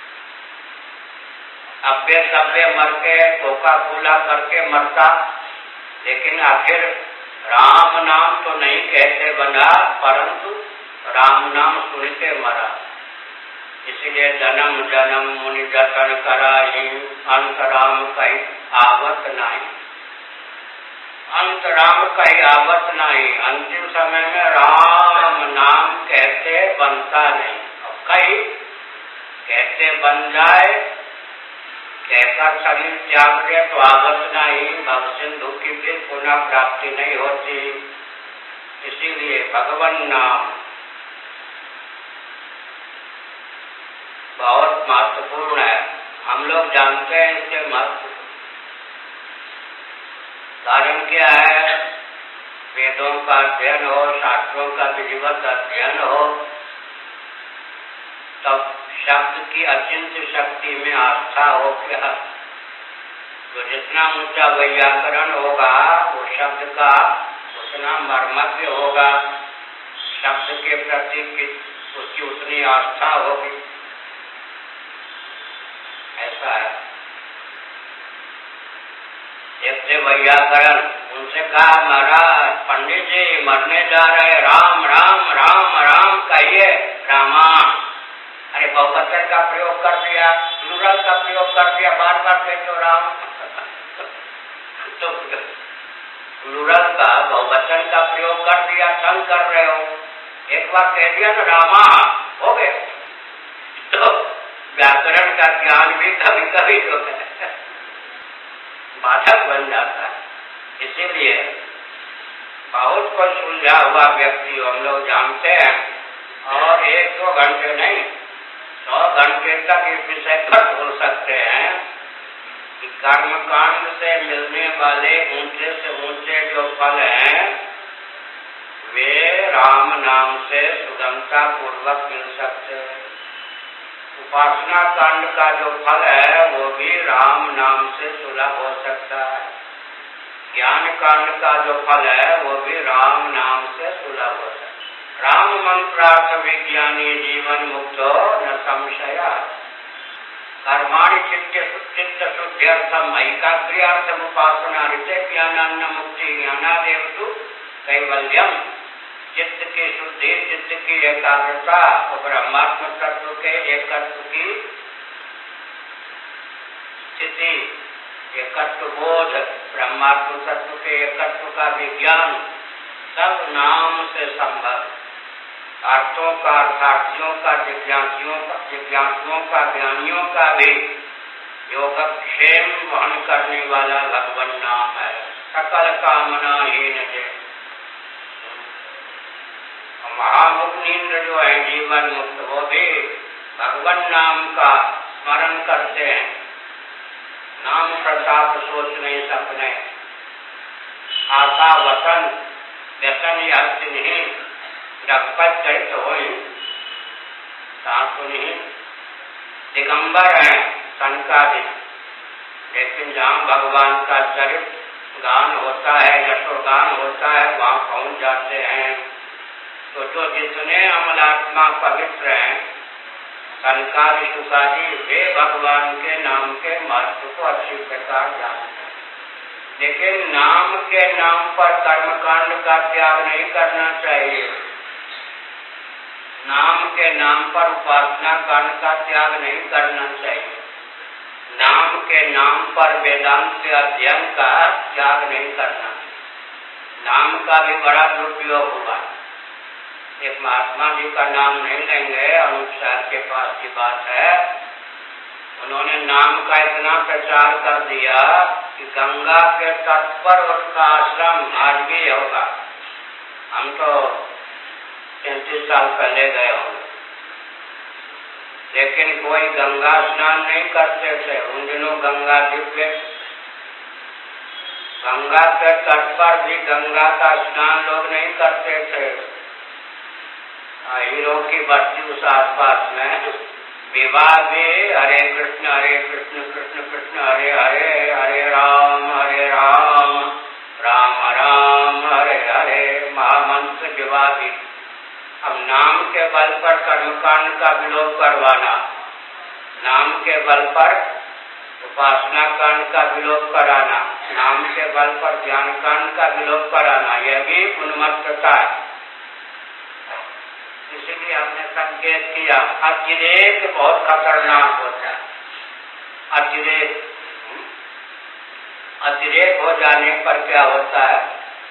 [SPEAKER 1] अब्बे सब्बे मर के कोका कोला करके मरता, लेकिन आखिर राम नाम तो नहीं कहते बना, परंतु राम नाम सुनते मरा। इसलिए जन्म जन्म मुनि जतन कराई, अंत राम कही आवत नहीं। अंत राम कही आवत नहीं, अंतिम समय में राम नाम कहते बनता नहीं। और कहीं कहते बन जाए, कहकर शरीर त्याग दे तो आवत नहीं, भव सिंधु की फिर पुनः प्राप्ति नहीं होती। इसीलिए भगवान नाम बहुत महत्वपूर्ण है। हम लोग जानते हैं इसके महत्व। कारण क्या है? वेदों का अध्ययन हो, शास्त्रों का विधिवत अध्ययन हो, तब शब्द की अचिंत्य शक्ति में आस्था हो। क्या तो जितना ऊंचा वैयाकरण होगा वो शब्द का उतना मर्मज्ञ होगा, शब्द के प्रति उसकी उतनी आस्था होगी। ऐसा है। एक थे वैयाकरण, उनसे कहा महाराज पंडित जी मरने जा रहे, राम राम राम राम कहिए, रामा। अरे बहुवचन का प्रयोग कर दिया, प्लूरल का प्रयोग कर दिया, बार बार कह तो राम। तो प्लूरल का बहुवचन का प्रयोग कर दिया, तंग कर रहे हो। एक बार कह दिया तो रामा हो गए। तो व्याकरण का ज्ञान भी कभी कभी जो है बाधक बन जाता है। इसीलिए बहुत कुछ सुलझा हुआ व्यक्ति हम लोग जानते हैं, और 1-2 घंटे नहीं 100 घंटे तक इस विषय पर बोल सकते हैं कि कर्मकांड से मिलने वाले ऊंचे से ऊंचे जो फल हैं वे राम नाम से सुगमता पूर्वक मिल सकते हैं। उपासना कांड का जो फल है वो भी राम नाम से सुलभ हो सकता है। ज्ञान कांड का जो फल है वो भी राम नाम से सुलभ हो सकता है। राम मंत्रार्थ विज्ञानी जीवन मुक्तो न संशय। कर्माणि चित्त शुद्ध्यर्थम ऐकाग्र्यार्थम उपासना ऋते ज्ञानान्न मुक्ति ज्ञानादेव तु कैवल्यम। चित्त की शुद्धि, चित्त की एकाग्रता और ब्रह्मात्म तत्व के एकत्व की स्थिति, एकत्व बोध, ब्रह्मात्म तत्व के एकत्व का विज्ञान सब नाम से संभव। अर्थों का, अर्थार्थियों का, जिज्ञासुओं का, ज्ञानियों का भी योगक्षेम वहन करने वाला भगवान नाम है। सकल कामना हीन जय। महामुनीन्द्र जो है जीवन मुक्त, वो भी भगवान नाम का स्मरण करते हैं। नाम प्रताप सोच नहीं सपने, आशा वसन व्यसन अर्थ नहीं, रघुपत चरित हो नहीं। दिगंबर है सनकादिक, लेकिन जहाँ भगवान का चरित गान होता है, यशोगान होता है, वहाँ पहुँच जाते हैं। तो जो जितने अमलात्मा पवित्र हैं, सनकादि शुकादि, वे भगवान के नाम के महत्व को अच्छी प्रकार जानते हैं। लेकिन नाम के नाम पर कर्मकांड का त्याग नहीं करना चाहिए। नाम के नाम पर उपासना कांड का त्याग नहीं करना चाहिए। नाम के नाम पर वेदांत के अध्ययन का त्याग नहीं करना। नाम का भी बड़ा दुरुपयोग हुआ। एक महात्मा जी का नाम नहीं लेंगे, अनूप साहब के पास की बात है, उन्होंने नाम का इतना प्रचार कर दिया कि गंगा के तट पर उसका आश्रम आज भी होगा। हम तो 33 साल पहले गए होंगे, लेकिन कोई गंगा स्नान नहीं करते थे उन दिनों। गंगा दिव्य, गंगा के तट पर भी गंगा का स्नान लोग नहीं करते थे। हीरो की बस्ती उस आसपास में विवाह भी हरे कृष्ण कृष्ण कृष्ण हरे हरे, हरे राम राम राम हरे हरे, महामंत्र विवाह भी। अब नाम के बल पर कर्मकांड का विलोप करवाना, नाम के बल पर उपासना कांड का विलोप कराना, नाम के बल पर ज्ञान कांड का विलोप कराना, यह भी उन्मत्तता है। इसीलिए हमने संकेत किया अतिरेक बहुत खतरनाक होता है। अतिरेक हो जाने पर क्या होता है?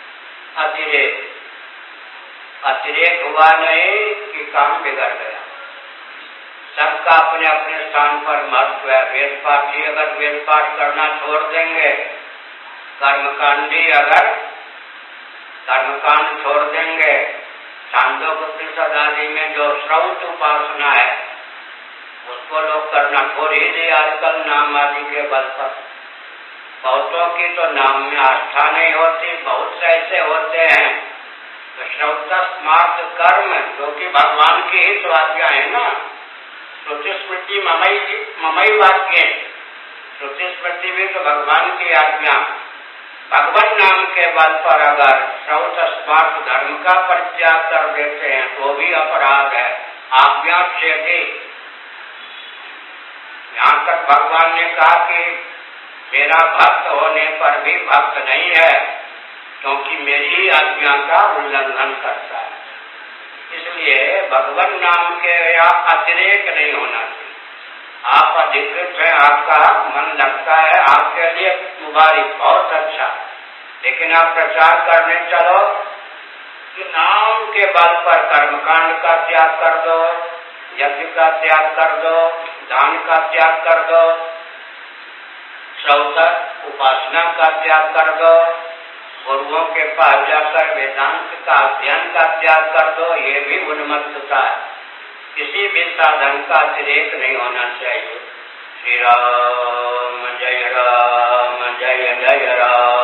[SPEAKER 1] अतिरेक हुआ नहीं कि काम बिगड़ गया। सबका अपने अपने स्थान पर महत्व है। वेद पाठी अगर वेद पाठ करना छोड़ देंगे, कर्मकांडी अगर कर्मकांड छोड़ देंगे, छांदोग्योपनिषद आदि में जो श्रौत उपासना है उसको लोग करना छोड़ ही दिए आजकल नाम आदि के बल पर। बहुतों की तो नाम में आस्था नहीं होती, बहुत से ऐसे होते हैं। तो श्रौत स्मार्त कर्म जो कि भगवान की ही तो आज्ञा है ना। श्रुति स्मृति ममई वाक्य, श्रुति स्मृति भी तो भगवान की आज्ञा। भगवान नाम के बल पर अगर श्रौत स्मार्त धर्म का परित्याग कर देते हैं तो भी अपराध है, आज्ञा से भी। यहाँ तक भगवान ने कहा कि मेरा भक्त होने पर भी भक्त नहीं है, क्योंकि मेरी आज्ञा का उल्लंघन करता है। इसलिए भगवान नाम के या अतिरेक नहीं होना चाहिए। आप अधिकृत हैं, आपका मन लगता है, आपके लिए मुबारक, बहुत अच्छा। लेकिन आप प्रचार करने चलो कि नाम के बल पर कर्मकांड का त्याग कर दो, यज्ञ का त्याग कर दो, दान का त्याग कर दो, श्रौत उपासना का त्याग कर दो, गुरुओं के पास जाकर वेदांत का अध्ययन का त्याग कर दो, ये भी उन्मत्तता है। किसी भी साधन का अतिरेक नहीं होना चाहिए। श्री राम जय जय राम।